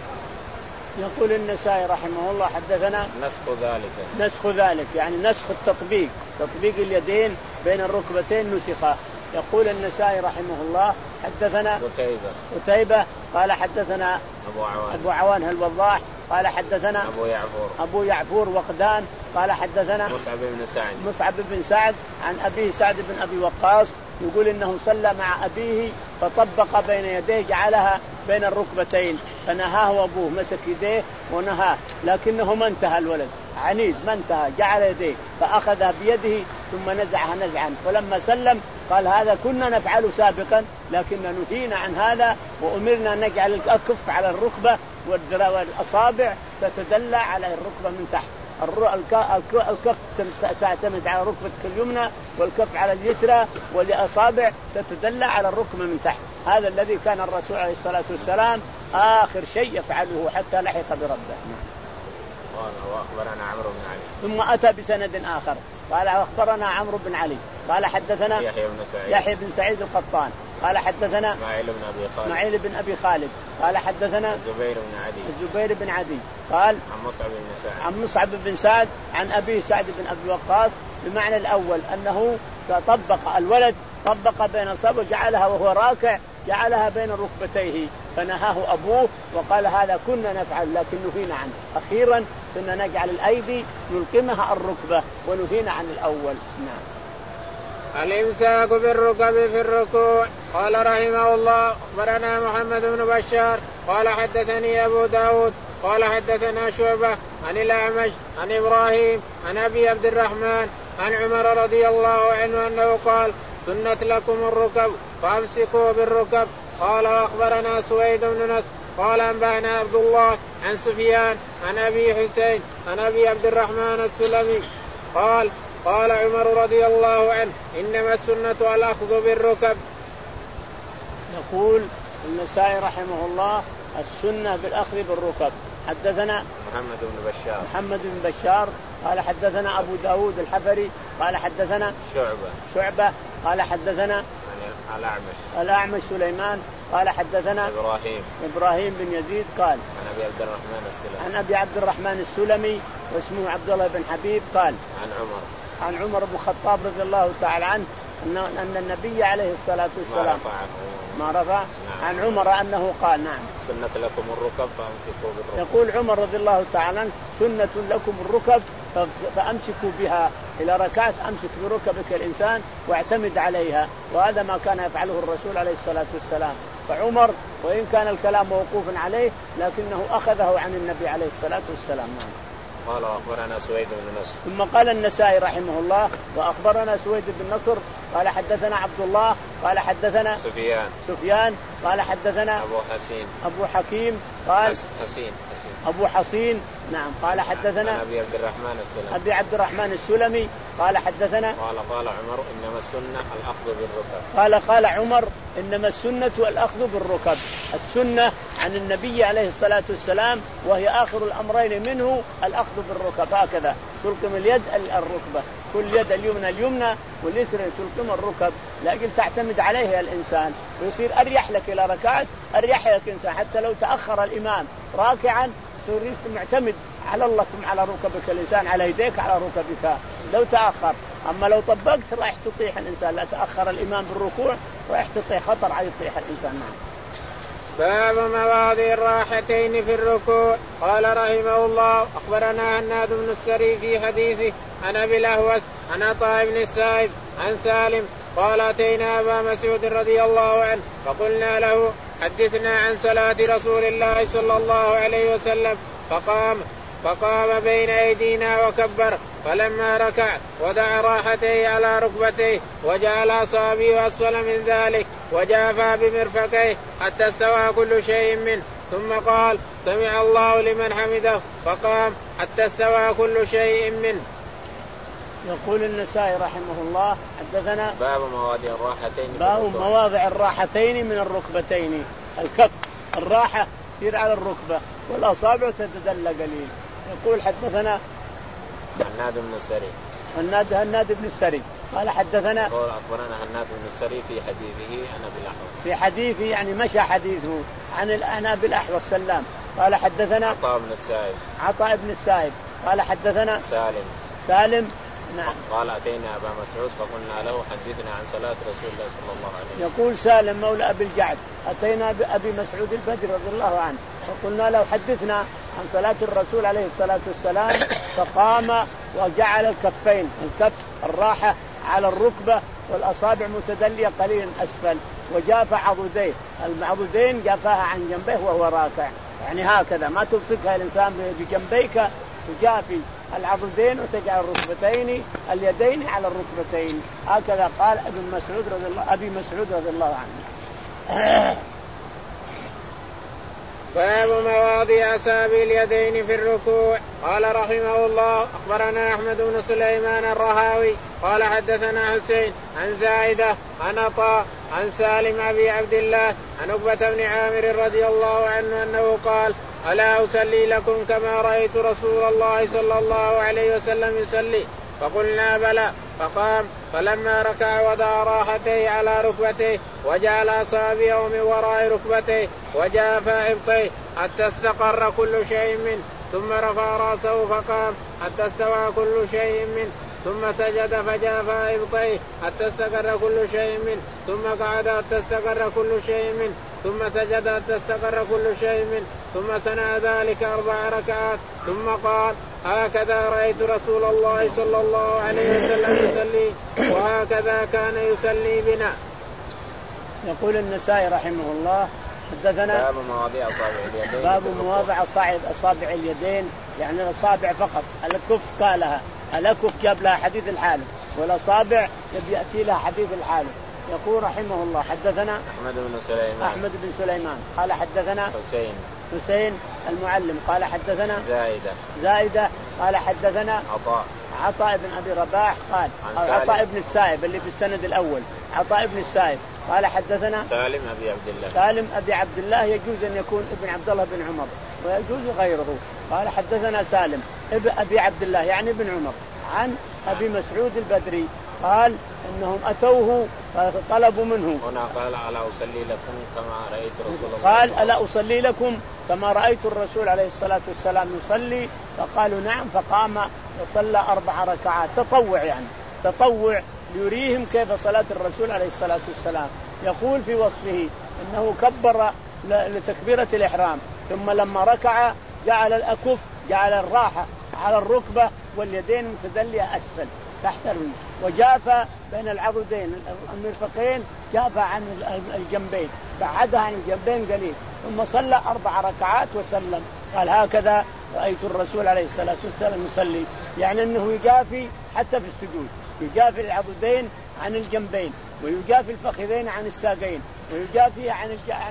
يقول النسائي رحمه الله حدثنا نسخ ذلك نسخ ذلك يعني نسخ التطبيق تطبيق اليدين بين الركبتين نسخ. يقول النسائي رحمه الله حدثنا قتيبة قتيبة قال حدثنا أبو عوان أبو عوان الوضاح قال حدثنا أبو يعفور أبو يعفور وقدان قال حدثنا مصعب بن سعد مصعب بن سعد عن أبيه سعد بن أبي وقاص يقول إنه صلى مع أبيه فطبق بين يديه جعلها بين الركبتين فنهاه أبوه مسك يديه ونهاه لكنه ما انتهى الولد عنيد ما انتهى جعل يديه فأخذها بيده ثم نزعها نزعا ولما سلم قال هذا كنا نفعله سابقا لكن نهينا عن هذا وأمرنا أن نجعل الكف على الركبة والأصابع تتدلى على الركبة من تحت الكف تعتمد على ركبتك اليمنى والكف على اليسرى والأصابع تتدلى على الركبة من تحت. هذا الذي كان الرسول عليه الصلاة والسلام آخر شيء يفعله حتى لحق بربه. وأخبرنا عمرو بن علي ثم أتى بسند آخر قال أخبرنا عمرو بن علي قال حدثنا يحيى بن سعيد يحيى بن سعيد القطان قال حدثنا إسماعيل بن أبي خالد إسماعيل بن أبي خالد قال حدثنا الزبير بن عدي الزبير بن عدي قال عن مصعب بن سعد عن مصعب بن سعد عن أبيه سعد بن أبي وقاص بمعنى الأول أنه طبق الولد طبق بين صبع جعلها وهو راكع جعلها بين ركبتيه فنهاه أبوه وقال هذا كنا نفعل لكن نهينا عنه. أخيرا كنا نجعل الأيدي نلقمها الركبة ونهينا عن الأول. نعم. الإمساك بالركب في الركوع. قال رحمه الله أخبرنا محمد بن بشار قال حدثني أبو داود قال حدثنا شعبة عن الأعمش عن إبراهيم عن أبي عبد الرحمن عن عمر رضي الله عنه أنه قال سنت لكم الركب فامسكوا بالركب. قال وأخبرنا سويد بن نصر قال أنبأنا عبد الله عن سفيان عن أبي حسين عن أبي عبد الرحمن السلمي قال قال عمر رضي الله عنه إنما السنة الأخذ بالركب. يقول النسائي رحمه الله السنة بالأخذ بالركب. حدثنا محمد بن بشار محمد بن بشار قال حدثنا أبو داود الحفري قال حدثنا شعبة شعبة قال حدثنا الأعمش الأعمش سليمان قال حدثنا إبراهيم إبراهيم بن يزيد قال عن أبي عبد الرحمن السلمي عن أبي عبد الرحمن السلمي واسمه عبد الله بن حبيب قال عن عمر عن عمر بن الخطاب رضي الله تعالى عنه أن أن النبي عليه الصلاة والسلام ما رفع, ما رفع نعم. عن عمر أنه قال نعم سنة لكم الركب فأمسكوا بالركب. يقول عمر رضي الله تعالى عنه سنة لكم الركب فأمسكوا بها. إلى ركعت أمسك بركبك الإنسان واعتمد عليها وهذا ما كان يفعله الرسول عليه الصلاة والسلام. فعمر وإن كان الكلام موقوفا عليه لكنه أخذه عن النبي عليه الصلاة والسلام. قال وأخبرنا سويد بن نصر. ثم قال النسائي رحمه الله وأخبرنا سويد بن نصر قال حدثنا عبد الله قال حدثنا سفيان سفيان قال حدثنا أبو حسين أبو حكيم قال حسين حسين أبو حسين نعم قال حدثنا أبي عبد الرحمن السلمي أبي عبد الرحمن السلمي قال حدثنا قال قال عمر إنما السنة الأخذ بالركب. قال قال عمر إنما السنة الأخذ بالركب. السنة عن النبي عليه الصلاة والسلام وهي آخر الأمرين منه الأخذ بالركب هكذا تلقم اليد الركبة كل يد اليمنى اليمنى واليسرى تلقم الركب لأجل تعتمد عليها الإنسان ويصير أريح لك إلى ركعت أريح لك إنسان حتى لو تأخر الإمام راكعا تريد معتمد على الله على ركبك الإنسان على يديك على ركبك لو تأخر. أما لو طبقت راح تطيح الإنسان لا تأخر الإمام بالركوع راح تطيح خطر على يطيح الإنسان. باب مواضع الراحتين في الركوع. قال رحمه الله أخبرنا هناد بن السري في حديثه عن أبي الأهوس عن عطاء بن السائب عن سالم قال أتينا أبا مسعود رضي الله عنه فقلنا له حدثنا عن صلاة رسول الله صلى الله عليه وسلم فقام فقام بين أيدينا وكبر فلما ركع ودع راحتيه على ركبتيه وجعل أصابعه أسفل من ذلك وجافى بمرفقيه حتى استوى كل شيء منه ثم قال سمع الله لمن حمده فقام حتى استوى كل شيء منه. يقول النسائي رحمه الله حدثنا باب مواضع الراحتين باب مواضع الراحتين من الركبتين. الكف الراحة تصير على الركبة والأصابع تتدلى قليل. يقول حدثنا هناد بن السري هناد هناد بن السري قال حدثنا قال أخبرنا هناد بن السري في حديثه عن أبي الأحوص في حديثه يعني مشى حديثه عن عن أبي الأحوص سلام قال حدثنا عطاء بن السائب عطاء بن السائب قال حدثنا سالم سالم نعم قال أتينا أبا مسعود فقلنا له حدثنا عن صلاة رسول الله صلى الله عليه وسلم. يقول سالم مولى أبي الجعد أتينا بأبي مسعود البدري رضي الله عنه فقلنا له حدثنا عن صلاة الرسول عليه الصلاة والسلام فقام وجعل الكفين الكف الراحة على الركبة والأصابع متدلية قليلا أسفل وجافى عضديه المعضدين جافاها عن جنبه وهو راكع يعني هكذا ما تلصقها الإنسان بجنبيك تجافي العضدين وتجعل الركبتين اليدين على الركبتين هكذا قال ابن مسعود رضي الله أبي مسعود رضي الله عنه. باب مواضع أصابع اليدين في الركوع. قال رحمه الله أخبرنا أحمد بن سليمان الرهاوي قال حدثنا حسين عن زائدة عن عطاء عن سالم أبي عبد الله عن عقبة بن عامر رضي الله عنه أنه قال ألا أصلي لكم كما رأيت رسول الله صلى الله عليه وسلم يصلي فقلنا بلى فقام فلما ركع وضع راحتيه على ركبتيه وجعل أصابعه من وراء ركبتيه وجافى عبطيه حتى استقر كل شيء منه ثم رفع رأسه فقام حتى استوى كل شيء منه ثم سجد فجافى عبطيه حتى استقر كل شيء منه ثم قعد حتى استقر كل شيء منه ثم سجد حتى استقر كل شيء منه ثم صنع ذلك أربع ركعات ثم قال هكذا رأيت رسول الله صلى الله عليه وسلم يصلي وهكذا كان يصلي بنا. يقول النسائي رحمه الله حدثنا باب مواضع أصابع اليدين باب مواضع صعد أصابع اليدين يعني الأصابع فقط. الكف قالها الكف جاب لها حديث الحالة والأصابع يأتي لها حديث الحالة. يقول رحمه الله حدثنا أحمد بن سليمان أحمد بن سليمان قال حدثنا حسين حسين المعلم قال حدثنا زائدة زائدة قال حدثنا عطاء عطاء بن أبي رباح قال عطاء بن السائب اللي في السند الأول عطاء بن السائب قال حدثنا سالم أبي عبد الله سالم أبي عبد الله يجوز أن يكون ابن عبد الله بن عمر ويجوز غيره. قال حدثنا سالم ابن أبي عبد الله يعني ابن عمر عن أبي مسعود البدري قال إنهم أتوه فطلبوا منه هنا قال ألا أصلي لكم كما رأيت رسول الله قال ألا أصلي لكم كما رأيت الرسول عليه الصلاة والسلام يصلي فقالوا نعم فقام وصلى أربع ركعات تطوع يعني تطوع ليريهم كيف صلاة الرسول عليه الصلاة والسلام. يقول في وصفه إنه كبر لتكبيرة الإحرام ثم لما ركع جعل الأكف جعل الراحة على الركبة واليدين متدلية أسفل تحت الرجل وجاف بين العضدين المرفقين جاف عن الجنبين بعدها عن الجنبين قليل ثم صلى أربع ركعات وسلم. قال هكذا رأيت الرسول عليه الصلاة والسلام يصلي يعني أنه يجافي حتى في السجود يجافي العضدين عن الجنبين ويجافي الفخذين عن الساقين ويجافي عن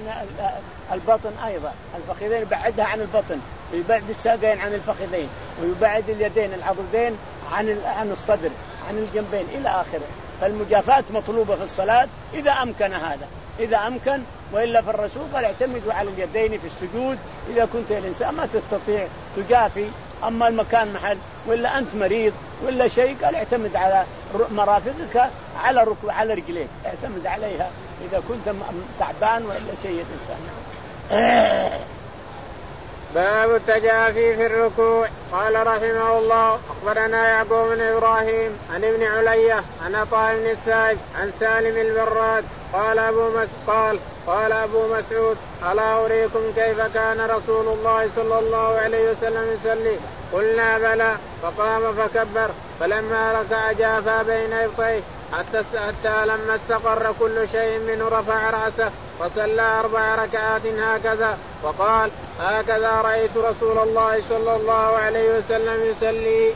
البطن أيضا الفخذين يبعدها عن البطن ويبعد الساقين عن الفخذين ويبعد اليدين العضدين عن عن الصدر عن الجنبين إلى آخره. فالمجافات مطلوبة في الصلاة إذا أمكن هذا إذا أمكن وإلا فالرسول قال اعتمدوا على اليدين في السجود إذا كنت الإنسان ما تستطيع تجافي أما المكان محل ولا أنت مريض ولا شيء قال اعتمد على مرافقك على ركب على رجليك اعتمد عليها إذا كنت تعبان ولا شيء الإنسان. باب التجافي في الركوع. قال رحمه الله أخبرنا يعقوب بن إبراهيم عن ابن علية عن عطاء بن السائب عن سالم البراد قال أبو مس قال قال أبو مسعود ألا أريكم كيف كان رسول الله صلى الله عليه وسلم يصلي قلنا بلى فقام فكبر فلما ركع جافا بين إبطيه حتى, حتى لما استقر كل شيء منه رفع رأسه وصلى أربع ركعات هكذا وقال هكذا رأيت رسول الله صلى الله عليه وسلم يصلي.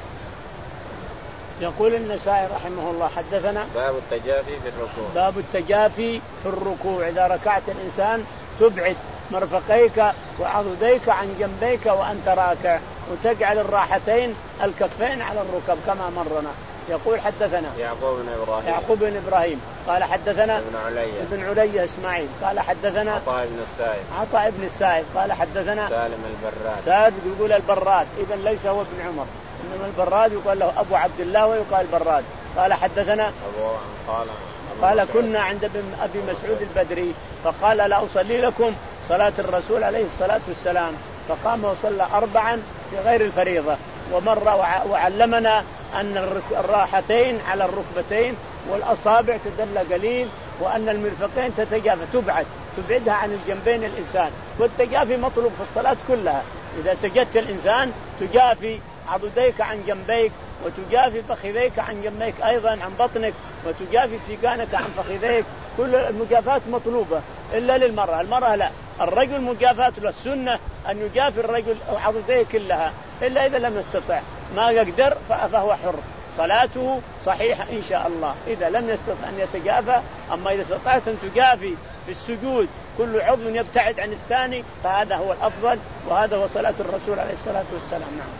يقول النسائي رحمه الله حدثنا باب التجافي في الركوع باب التجافي في الركوع إذا ركعت الإنسان تبعد مرفقيك وعضديك عن جنبيك وأنت راكع وتجعل الراحتين الكفين على الركب كما مرنا. يقول حدثنا يعقوب بن إبراهيم يعقوب بن إبراهيم قال حدثنا ابن علي ابن علي إسماعيل قال حدثنا عطاء بن السائب عطاء بن السائب قال حدثنا سالم البراد سالم يقول البراد إذن ليس هو ابن عمر إنما البراد يقال له أبو عبد الله ويقال البراد. قال حدثنا أبو قال قال كنا عند أبي مسعود البدري فقال لا أصلي لكم صلاة الرسول عليه الصلاة والسلام فقام وصلى أربعا في غير الفريضة ومر وعلمنا أن الراحتين على الركبتين والأصابع تدل قليل وأن المرفقين تتجافى تبعد تبعدها عن الجنبين الإنسان والتجافي مطلوب في الصلاة كلها. إذا سجدت الإنسان تجافي عضديك عن جنبيك وتجافي فخذيك عن جنبيك أيضا عن بطنك وتجافي سيقانك عن فخذيك كل المجافات مطلوبة إلا للمرأة. المرأة لا الرجل مجافات له السنة أن يجافي الرجل عضديه كلها إلا إذا لم يستطع ما يقدر فهو حر صلاته صحيحة إن شاء الله إذا لم يستطع أن يتجافى. أما إذا استطعت أن تجافي في السجود كل عضو يبتعد عن الثاني فهذا هو الأفضل وهذا هو صلاة الرسول عليه الصلاة والسلام. نعم.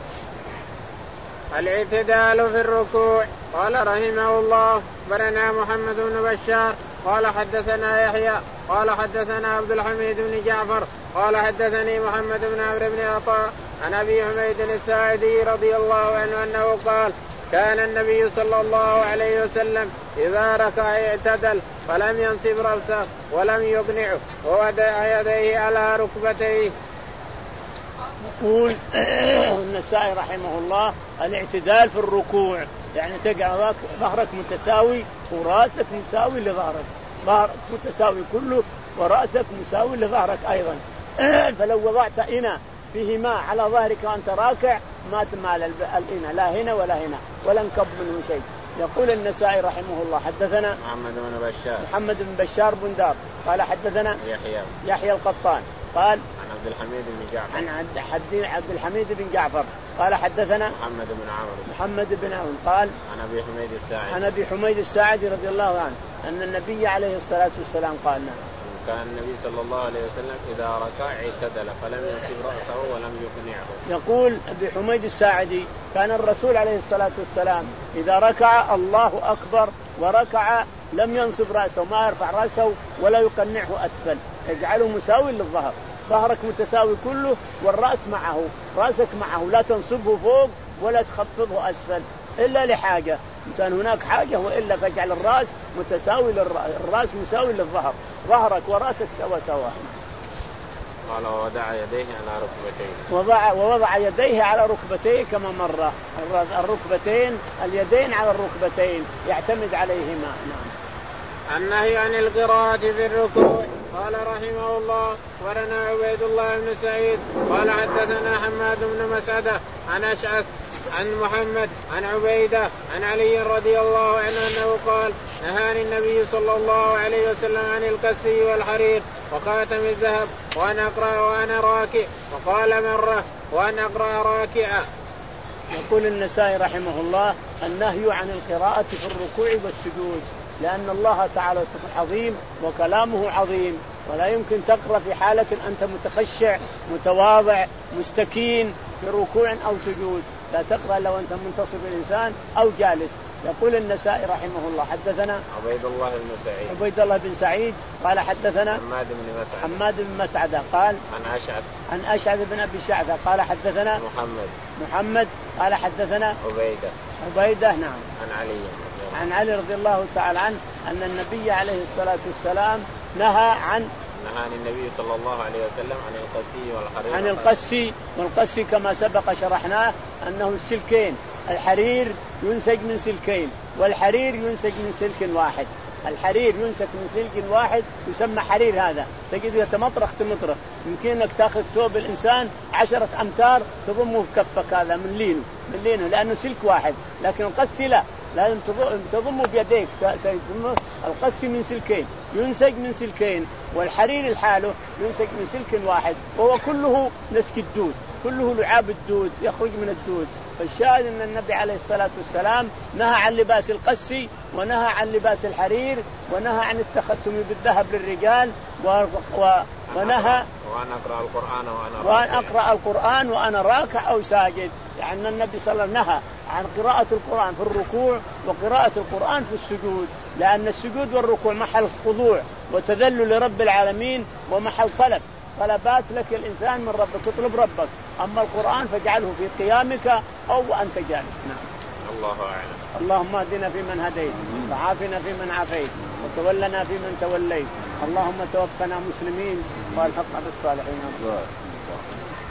الاعتدال في الركوع. قال رحمه الله أخبرنا محمد بن بشار قال حدثنا يحيى قال حدثنا عبد الحميد بن جعفر قال حدثني محمد بن عمرو بن عطاء عن أبي حميد الساعدي رضي الله عنه أنه قال كان النبي صلى الله عليه وسلم إذا ركع اعتدل فلم ينصب رأسه ولم يقنعه ووضع يديه على ركبتيه. يقول النسائي رحمه الله الاعتدال في الركوع يعني تجعل ظهرك متساوي وراسك متساوي لظهرك ظهرك متساوي كله ورأسك مساوي لظهرك أيضا. فلو وضعت إناء فيه ماء على ظهرك وأنت راكع ما تمال الإناء لا هنا ولا هنا ولا انكب منه شيء. يقول النسائي رحمه الله حدثنا محمد بن بشار محمد بن بشار بن دار قال حدثنا يحيى يحيى القطان قال عن عبد الحميد بن جعفر عن عبد الحميد بن جعفر قال حدثنا محمد بن عمرو محمد بن عون قال عن ابي حميد الساعدي عن ابي حميد الساعدي رضي الله عنه ان النبي عليه الصلاه والسلام قال كان النبي صلى الله عليه وسلم اذا ركع اعتدل فلم ينصب راسه ولم يقنعه. يقول ابي حميد الساعدي كان الرسول عليه الصلاه والسلام اذا ركع الله اكبر وركع لم ينصب راسه ما يرفع راسه ولا يقنعه اسفل يجعله مساوي للظهر. ظهرك متساوي كله والرأس معه رأسك معه لا تنصبه فوق ولا تخفضه أسفل إلا لحاجة إنسان هناك حاجة وإلا فاجعل الرأس متساوي للرأس الرأس مساوي للظهر ظهرك ورأسك سوا سوا. قال ووضع يديه على ركبتيه وضع ووضع يديه على ركبتيه كما مر الركبتين اليدين على الركبتين يعتمد عليهما. نعم. النهي عن القراءة في الركوع. قال رحمه الله ورنا عبيد الله بن سعيد قال حدثنا حماد بن مسعدة عن أشعث عن محمد عن عبيدة عن علي رضي الله عنه أنه قال نهاني النبي صلى الله عليه وسلم عن الكسي والحرير وخاتم الذهب وأن أقرأ وأنا راكع وقال مرة وأن أقرأ راكعا. يقول النسائي رحمه الله النهي عن القراءة في الركوع والسجود لأن الله تعالى عظيم وكلامه عظيم ولا يمكن تقرأ في حالة أنت متخشع متواضع مستكين في ركوع أو سجود لا تقرأ لو أنت منتصب الإنسان أو جالس. يقول النسائي رحمه الله حدثنا عبيد الله بن سعيد عبيد الله بن سعيد قال حدثنا حماد بن مسعدة حماد بن مسعدة قال عن أشعث عن أشعث بن أبي شعثة قال حدثنا محمد محمد قال حدثنا عبيدة عبيدة نعم عن علي عن علي رضي الله تعالى عنه أن النبي عليه الصلاة والسلام نهى عن نهى النبي صلى الله عليه وسلم عن القسي والحرير عن القسي والقسي كما سبق شرحناه أنه السلكين الحرير ينسج من سلكين والحرير ينسج من سلك واحد. الحرير ينسج من سلك واحد يسمى حرير. هذا تجد يتمطرخ تمطرخ يمكن أنك تأخذ ثوب الإنسان عشرة أمتار تضمه في كفك هذا من لينه من لينه لأنه سلك واحد. لكن القسي لا لازم تضمه بيديك. القسي من سلكين ينسج من سلكين والحرير الحاله ينسج من سلك واحد وهو كله نسك الدود كله لعاب الدود يخرج من الدود. فالشاهد أن النبي عليه الصلاة والسلام نهى عن لباس القسي ونهى عن لباس الحرير ونهى عن التختم بالذهب للرجال و... و... ونهى وأن أقرأ القرآن وأنا راكع وأن أقرأ القرآن وأنا راكع أو ساجد. يعني النبي صلى الله عليه وسلم نهى عن قراءة القرآن في الركوع وقراءة القرآن في السجود لأن السجود والركوع محل خضوع وتذلل لرب العالمين ومحل طلب طلبات لك الإنسان من ربك تطلب ربك. أما القرآن فاجعله في قيامك أو أنت جالس. نعم. الله أعلم. اللهم اهدنا فيمن هديت وعافنا فيمن عافيت وتولنا فيمن توليت. اللهم توفنا مسلمين والحقنا بالصالحين.